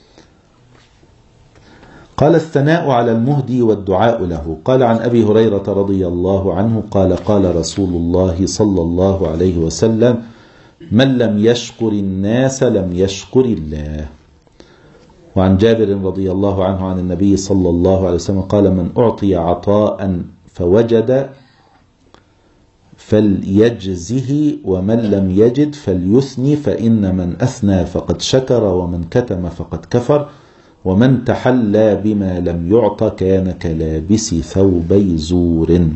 قال الثناء على المهدي والدعاء له. قال عن أبي هريرة رضي الله عنه قال قال رسول الله صلى الله عليه وسلم: من لم يشكر الناس لم يشكر الله. وعن جابر رضي الله عنه عن النبي صلى الله عليه وسلم قال: من أعطي عطاء فوجد فليجزه، ومن لم يجد فليثني، فإن من أثنى فقد شكر، ومن كتم فقد كفر، ومن تحلى بما لم يعط كان كلابس ثوبي زور.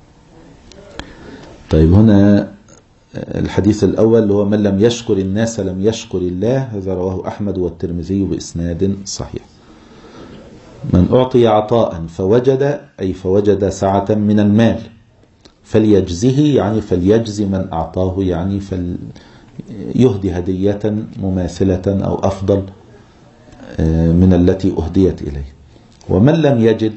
طيب هنا الحديث الأول اللي هو من لم يشكر الناس لم يشكر الله، هذا رواه أحمد والترمذي بإسناد صحيح. من أعطي عطاء فوجد، أي فوجد سعة من المال، فليجزه يعني فليجزي من أعطاه، يعني فليهدي هدية مماثلة أو أفضل من التي أهديت إليه. ومن لم يجد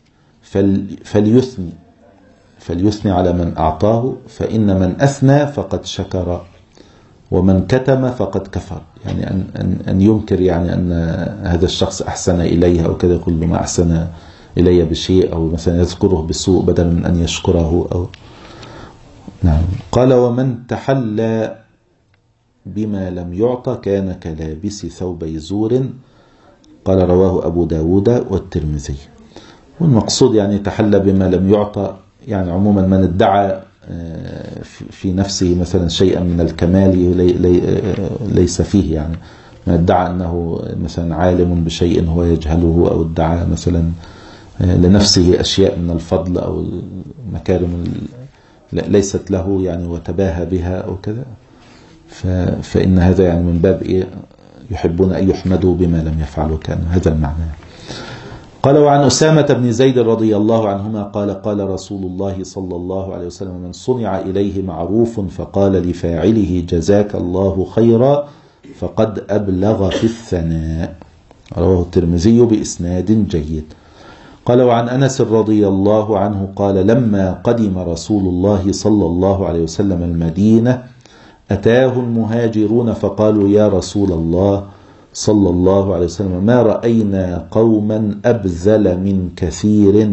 فليثني على من أعطاه، فإن من أثنى فقد شكر، ومن كتم فقد كفر، يعني أن ينكر يعني أن هذا الشخص أحسن إليه أو كذا، كل ما أحسن إلي بشيء، أو مثلا يذكره بسوء بدلا من أن يشكره أو نعم. قال: ومن تحلى بما لم يعطى كان كلابس ثوبي زور. قال رواه أبو داود والترمذي. والمقصود يعني تحلى بما لم يعطى، يعني عموما من ادعى في نفسه مثلا شيئا من الكمال ليس فيه، يعني من ادعى أنه مثلا عالم بشيء هو يجهله، أو ادعى مثلا لنفسه أشياء من الفضل أو مكارم ليست له يعني، وتباهى بها أو كذا، فإن هذا يعني من باب يحبون أن يحمدوا بما لم يفعلوا، كان هذا المعنى. قال: وعن أسامة بن زيد رضي الله عنهما قال قال رسول الله صلى الله عليه وسلم: من صنع إليه معروف فقال لفاعله جزاك الله خيرا فقد أبلغ في الثناء. رواه الترمذي بإسناد جيد. قال: وعن أنس رضي الله عنه قال: لما قدم رسول الله صلى الله عليه وسلم المدينة أتاه المهاجرون فقالوا: يا رسول الله صلى الله عليه وسلم ما رأينا قوما أبذل من كثير.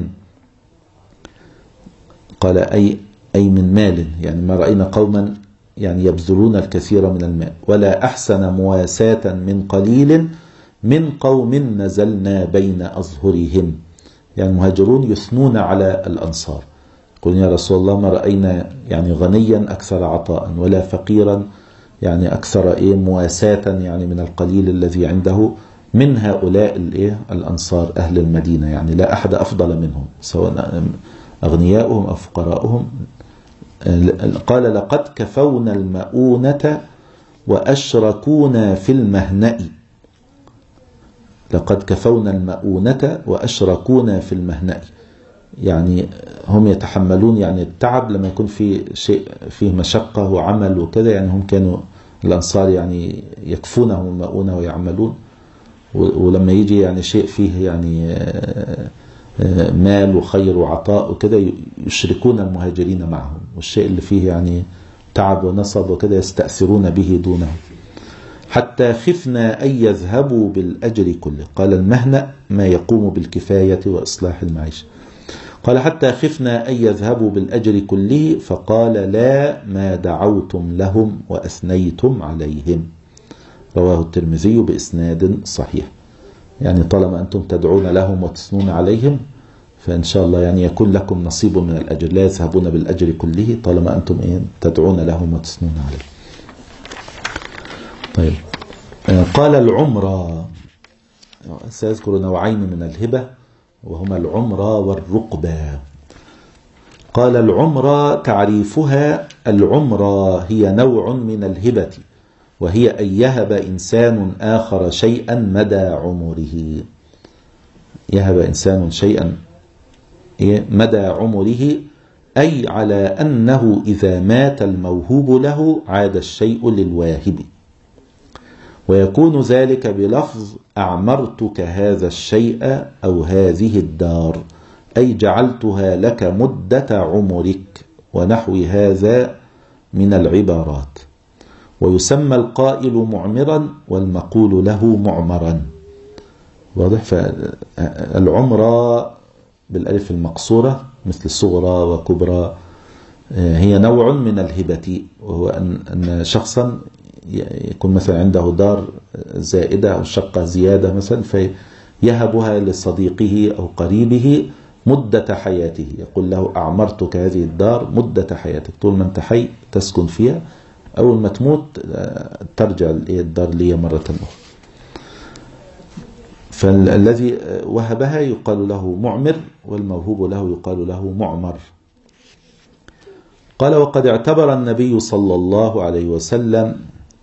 قال أي من مال، يعني ما رأينا قوما يعني يبذلون الكثير من المال، ولا أحسن مواساة من قليل من قوم نزلنا بين أظهرهم. يعني المهاجرون يثنون على الأنصار، يقولون: يا رسول الله ما رأينا يعني غنيا أكثر عطاء، ولا فقيرا يعني أكثر مواساة يعني من القليل الذي عنده من هؤلاء الأنصار أهل المدينة، يعني لا أحد أفضل منهم سواء أغنياؤهم أو فقراؤهم. قال: لقد كفونا المؤونة وأشركونا في المهنأ. لقد كفونا المؤونة وأشركونا في المهنأ، يعني هم يتحملون يعني التعب لما يكون في شيء فيه مشقة وعمل وكذا، يعني هم كانوا الأنصار يعني يكفونهم المؤونة ويعملون، ولما يجي يعني شيء فيه يعني مال وخير وعطاء وكذا يشركون المهاجرين معهم، والشيء اللي فيه يعني تعب ونصب وكذا يستأثرون به دونه، حتى خفنا أن يذهبوا بالأجر كله. قال: المهنأ ما يقوم بالكفاية وإصلاح المعيشة. قال: حتى خفنا أن يذهبوا بالأجر كله، فقال: لا، ما دعوتم لهم وأثنيتم عليهم. رواه الترمذي بإسناد صحيح. يعني طالما أنتم تدعون لهم وتثنون عليهم فإن شاء الله يعني يكون لكم نصيب من الأجر، لا يذهبون بالأجر كله طالما أنتم تدعون لهم وتثنون عليهم. طيب قال العمرة، سيذكر نوعين من الهبة وهما العمرة والرقبة. قال العمرة تعريفها: العمرة هي نوع من الهبة، وهي أن يهب إنسان آخر شيئا مدى عمره. يهب إنسان شيئا مدى عمره، أي على أنه إذا مات الموهوب له عاد الشيء للواهب، ويكون ذلك بلفظ أعمرتك هذا الشيء أو هذه الدار، أي جعلتها لك مدة عمرك، ونحو هذا من العبارات. ويسمى القائل معمرا والمقول له معمرا. واضح؟ فالعمرة بالألف المقصورة مثل الصغرى وكبرى هي نوع من الهبة، وهو أن شخصا يكون مثلا عنده دار زائدة أو شقة زيادة مثلا، فيهبها لصديقه أو قريبه مدة حياته، يقول له أعمرتك هذه الدار مدة حياتك، طول ما أنت حي تسكن فيها، أول ما تموت ترجع الدار لي مرة أخرى. فالذي وهبها يقال له معمر، والموهوب له يقال له معمر. قال: وقد اعتبر النبي صلى الله عليه وسلم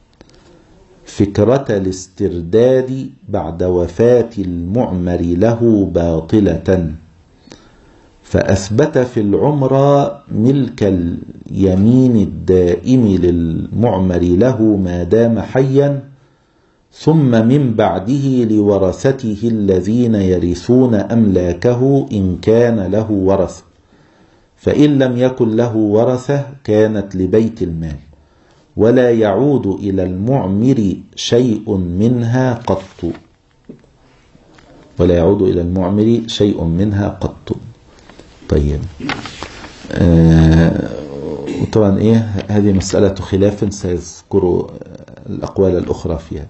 فكرة الاسترداد بعد وفاة المعمر له باطلة، فأثبت في العمرة ملك اليمين الدائم للمعمر له ما دام حيا، ثم من بعده لورثته الذين يرثون أملاكه إن كان له ورثة، فإن لم يكن له ورثة كانت لبيت المال، ولا يعود إلى المعمر شيء منها قط. ولا يعود إلى المعمر شيء منها قط. طيب طبعا هذه مسألة خلاف سيذكر الأقوال الأخرى فيها.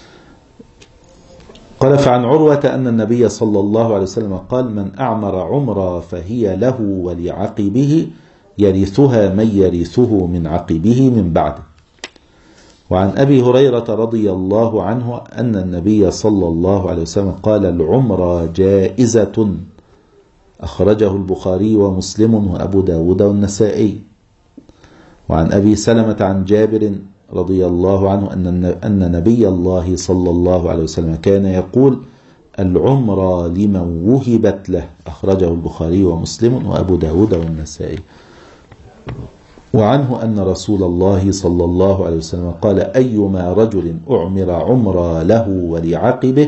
قال: فعن عروة أن النبي صلى الله عليه وسلم قال: من أعمر عمرا فهي له ولعقبه يرثها من يرثه من عقبه من بعده. وعن أبي هريرة رضي الله عنه أن النبي صلى الله عليه وسلم قال: العمرة جائزة، أخرجه البخاري ومسلم وأبو داود والنسائي. وعن أبي سلمة عن جابر رضي الله عنه أن نبي الله صلى الله عليه وسلم كان يقول: العمرة لمن وهبت له، أخرجه البخاري ومسلم وأبو داود والنسائي. وعنه أن رسول الله صلى الله عليه وسلم قال: أيما رجل أعمر عمرة له ولعقبه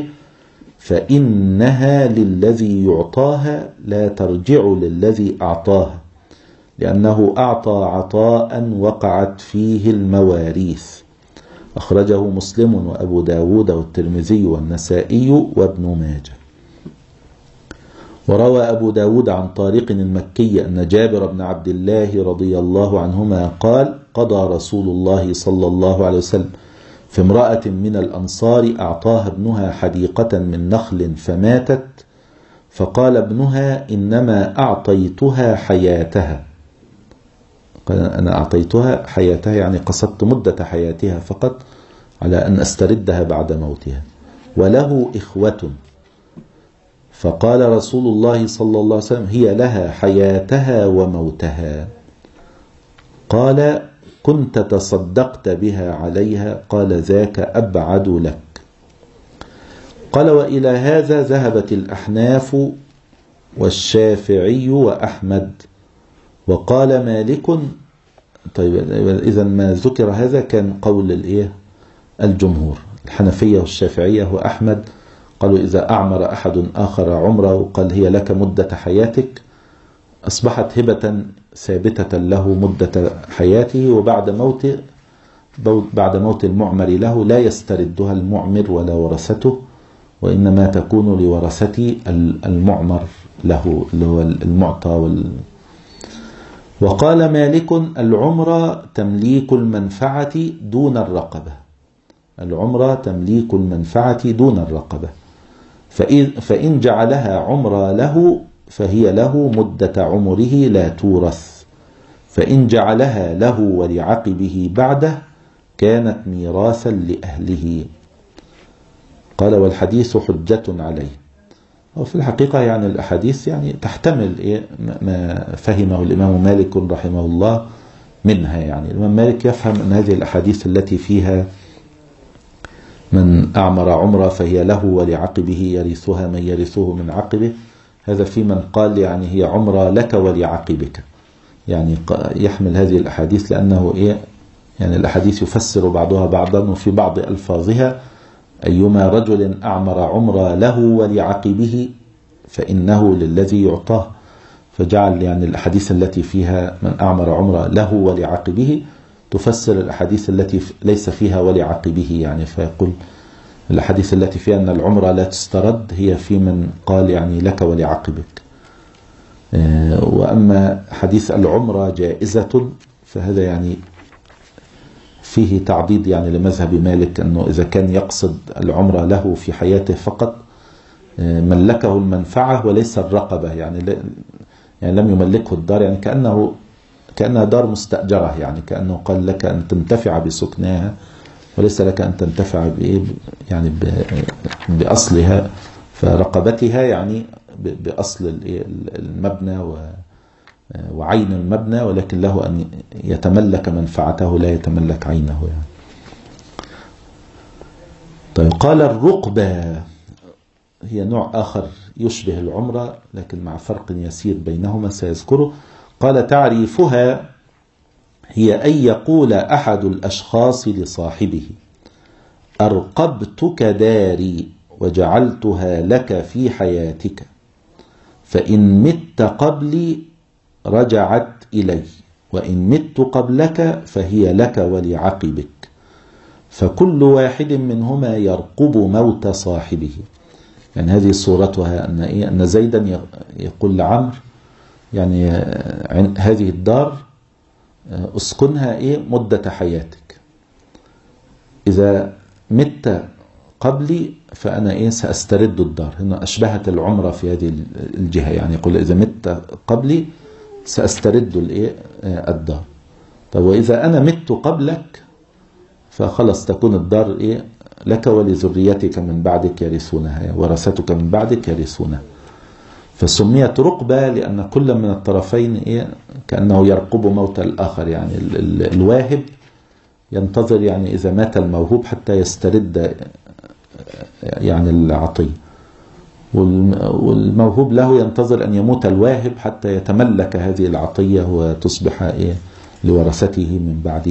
فإنها للذي يعطاها لا ترجع للذي أعطاها، لأنه أعطى عطاء وقعت فيه المواريث. أخرجه مسلم وأبو داود والترمذي والنسائي وابن ماجه. وروى أبو داود عن طارق المكي أن جابر بن عبد الله رضي الله عنهما قال: قضى رسول الله صلى الله عليه وسلم في امرأة من الأنصار أعطاها ابنها حديقة من نخل فماتت، فقال ابنها: إنما أعطيتها حياتها. قال: أنا أعطيتها حياتها يعني قصدت مدة حياتها فقط، على أن أستردها بعد موتها، وله إخوة. فقال رسول الله صلى الله عليه وسلم: هي لها حياتها وموتها. قال: كنت تصدقت بها عليها؟ قال: ذاك أبعد لك. قال: وإلى هذا ذهبت الأحناف والشافعي وأحمد، وقال مالك. طيب إذا ما ذكر هذا كان قول الجمهور، الحنفية والشافعية وأحمد قالوا إذا أعمر أحد آخر عمره وقال هي لك مدة حياتك أصبحت هبة ثابتة له مدة حياته، وبعد موت المعمر له لا يستردها المعمر ولا ورثته، وإنما تكون لورثة المعمر له اللي هو المعطى وقال مالك: العمرة تمليك المنفعة دون الرقبة. العمرة تمليك المنفعة دون الرقبة، فإن جعلها عمرة له فهي له مدة عمره لا تورث، فإن جعلها له ولعقبه بعده كانت ميراثا لأهله. قال والحديث حجة عليه. وفي الحقيقة يعني الأحاديث يعني تحتمل ما فهمه الإمام مالك رحمه الله منها. يعني الإمام مالك يفهم أن هذه الأحاديث التي فيها من أعمر عمره فهي له ولعقبه يرثها من يرثه من عقبه، هذا في من قال يعني هي عمره لك ولعقبك، يعني يحمل هذه الأحاديث لأنه يعني الأحاديث يفسر بعضها بعضا، وفي بعض ألفاظها أيما رجل أعمر عمره له ولعقبه فإنه للذي يعطاه، فجعل يعني الأحاديث التي فيها من أعمر عمره له ولعقبه تفسر الأحاديث التي ليس فيها ولعقبه، يعني فيقول الأحاديث التي فيها أن العمرة لا تسترد هي في من قال يعني لك ولعقبك. وأما حديث العمرة جائزة فهذا يعني فيه تعضيد يعني لمذهب مالك، أنه إذا كان يقصد العمرة له في حياته فقط ملكه المنفعة وليس الرقبة، يعني لم يملكه الدار، يعني كأنها دار مستأجرة، يعني كأنه قال لك أن تنتفع بسكنها وليس لك أن تنتفع يعني بأصلها، فرقبتها يعني بأصل المبنى وعين المبنى، ولكن له أن يتملك منفعته لا يتملك عينه يعني. طيب قال الرقبة هي نوع آخر يشبه العمرة لكن مع فرق يسير بينهما سيذكره. قال تعريفها هي أن يقول أحد الأشخاص لصاحبه أرقبتك داري وجعلتها لك في حياتك، فإن مت قبلي رجعت إلي، وإن مت قبلك فهي لك ولعقبك، فكل واحد منهما يرقب موت صاحبه. يعني هذه صورتها أن زيدا يقول لعمرو يعني هذه الدار اسكنها مدة حياتك، إذا مت قبلي فأنا سأسترد الدار. هنا أشبهت العمرة في هذه الجهة، يعني يقول إذا مت قبلي سأسترد الدار. طب وإذا أنا مت قبلك فخلص تكون الدار لك ولذريتك من بعدك يرثونها، ورثتك من بعدك يرثونها. فسميت رقبة لأن كل من الطرفين كأنه يرقب موت الآخر، يعني الواهب ينتظر يعني إذا مات الموهوب حتى يسترد يعني العطية، والموهوب له ينتظر أن يموت الواهب حتى يتملك هذه العطية وتصبح لورثته من بعده.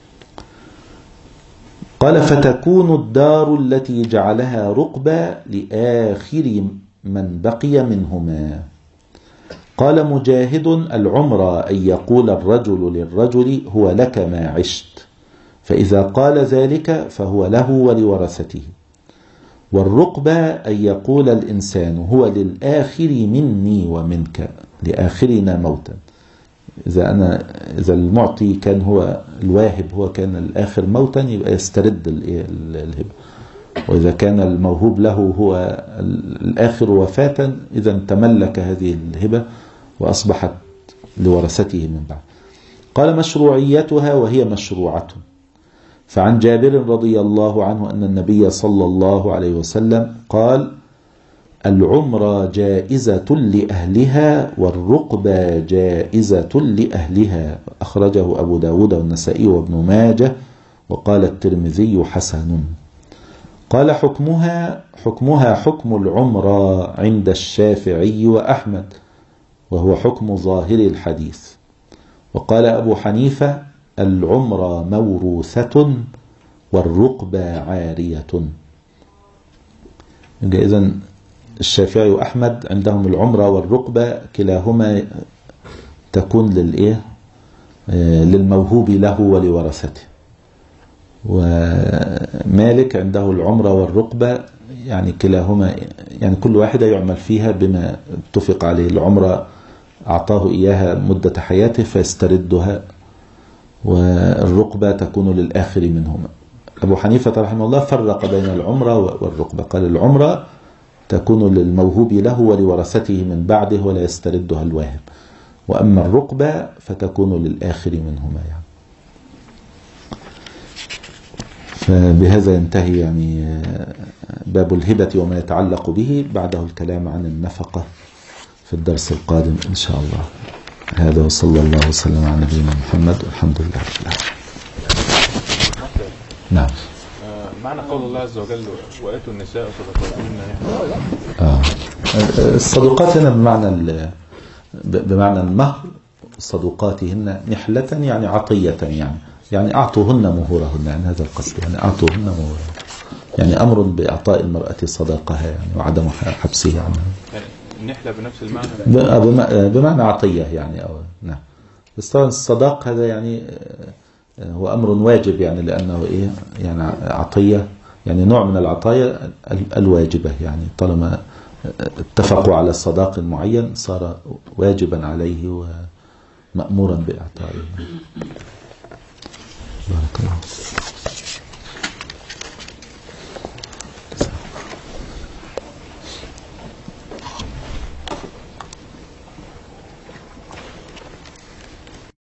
قال فتكون الدار التي جعلها رقبة لآخر من بقي منهما. قال مجاهد العمرة أن يقول الرجل للرجل هو لك ما عشت، فإذا قال ذلك فهو له ولورثته. والرقبة أن يقول الإنسان هو للآخر مني ومنك، لآخرنا موتا. إذا المعطي كان هو الواهب هو كان الآخر موتا يبقى يسترد الهبة، وإذا كان الموهوب له هو الآخر وفاة إذا تملك هذه الهبة وأصبحت لورثته من بعد. قال مشروعيتها وهي مشروعة. فعن جابر رضي الله عنه أن النبي صلى الله عليه وسلم قال العمرة جائزة لأهلها والرقبة جائزة لأهلها، أخرجه أبو داود والنسائي وابن ماجه، وقال الترمذي حسن. قال حكمها حكم العمرة عند الشافعي وأحمد، وهو حكم ظاهر الحديث. وقال أبو حنيفة العمرة موروثة والرقبة عارية. إذن الشافعي وأحمد عندهم العمرة والرقبة كلاهما تكون للموهوب له ولورثته. ومالك عنده العمرة والرقبة يعني كلاهما يعني كل واحدة يعمل فيها بما اتفق عليه. العمرة أعطاه إياها مدة حياته فيستردها، والرقبة تكون للآخر منهما. أبو حنيفة رحمه الله فرق بين العمرة والرقبة، قال العمرة تكون للموهوب له ولورثته من بعده ولا يستردها الواهب، وأما الرقبة فتكون للآخر منهما يعني. فبهذا ينتهي يعني باب الهبة وما يتعلق به، بعده الكلام عن النفقة في الدرس القادم إن شاء الله. هذا وصلى الله وسلم على نبينا محمد والحمد لله رب العالمين. نعم. معنى قول الله عز وجل وآتوا النساء صدقاتهن الصدقات هنا بمعنى المهر، صدقاتهن نحلة يعني عطية، يعني أعطوهن مهورهن، يعني هذا القصد، يعني أعطوهن مهورهن، يعني أمر بإعطاء المرأة صداقها يعني وعدم حبسها عنها. يعني النحلة بنفس المعنى بمعنى عطية يعني أو نعم. بس طبعا الصداق هذا يعني هو أمر واجب، يعني لأنه إيه يعني عطية، يعني نوع من العطايا الواجبة، يعني طالما اتفقوا على صداق معين صار واجبا عليه ومأمورا بإعطائه. بارك الله.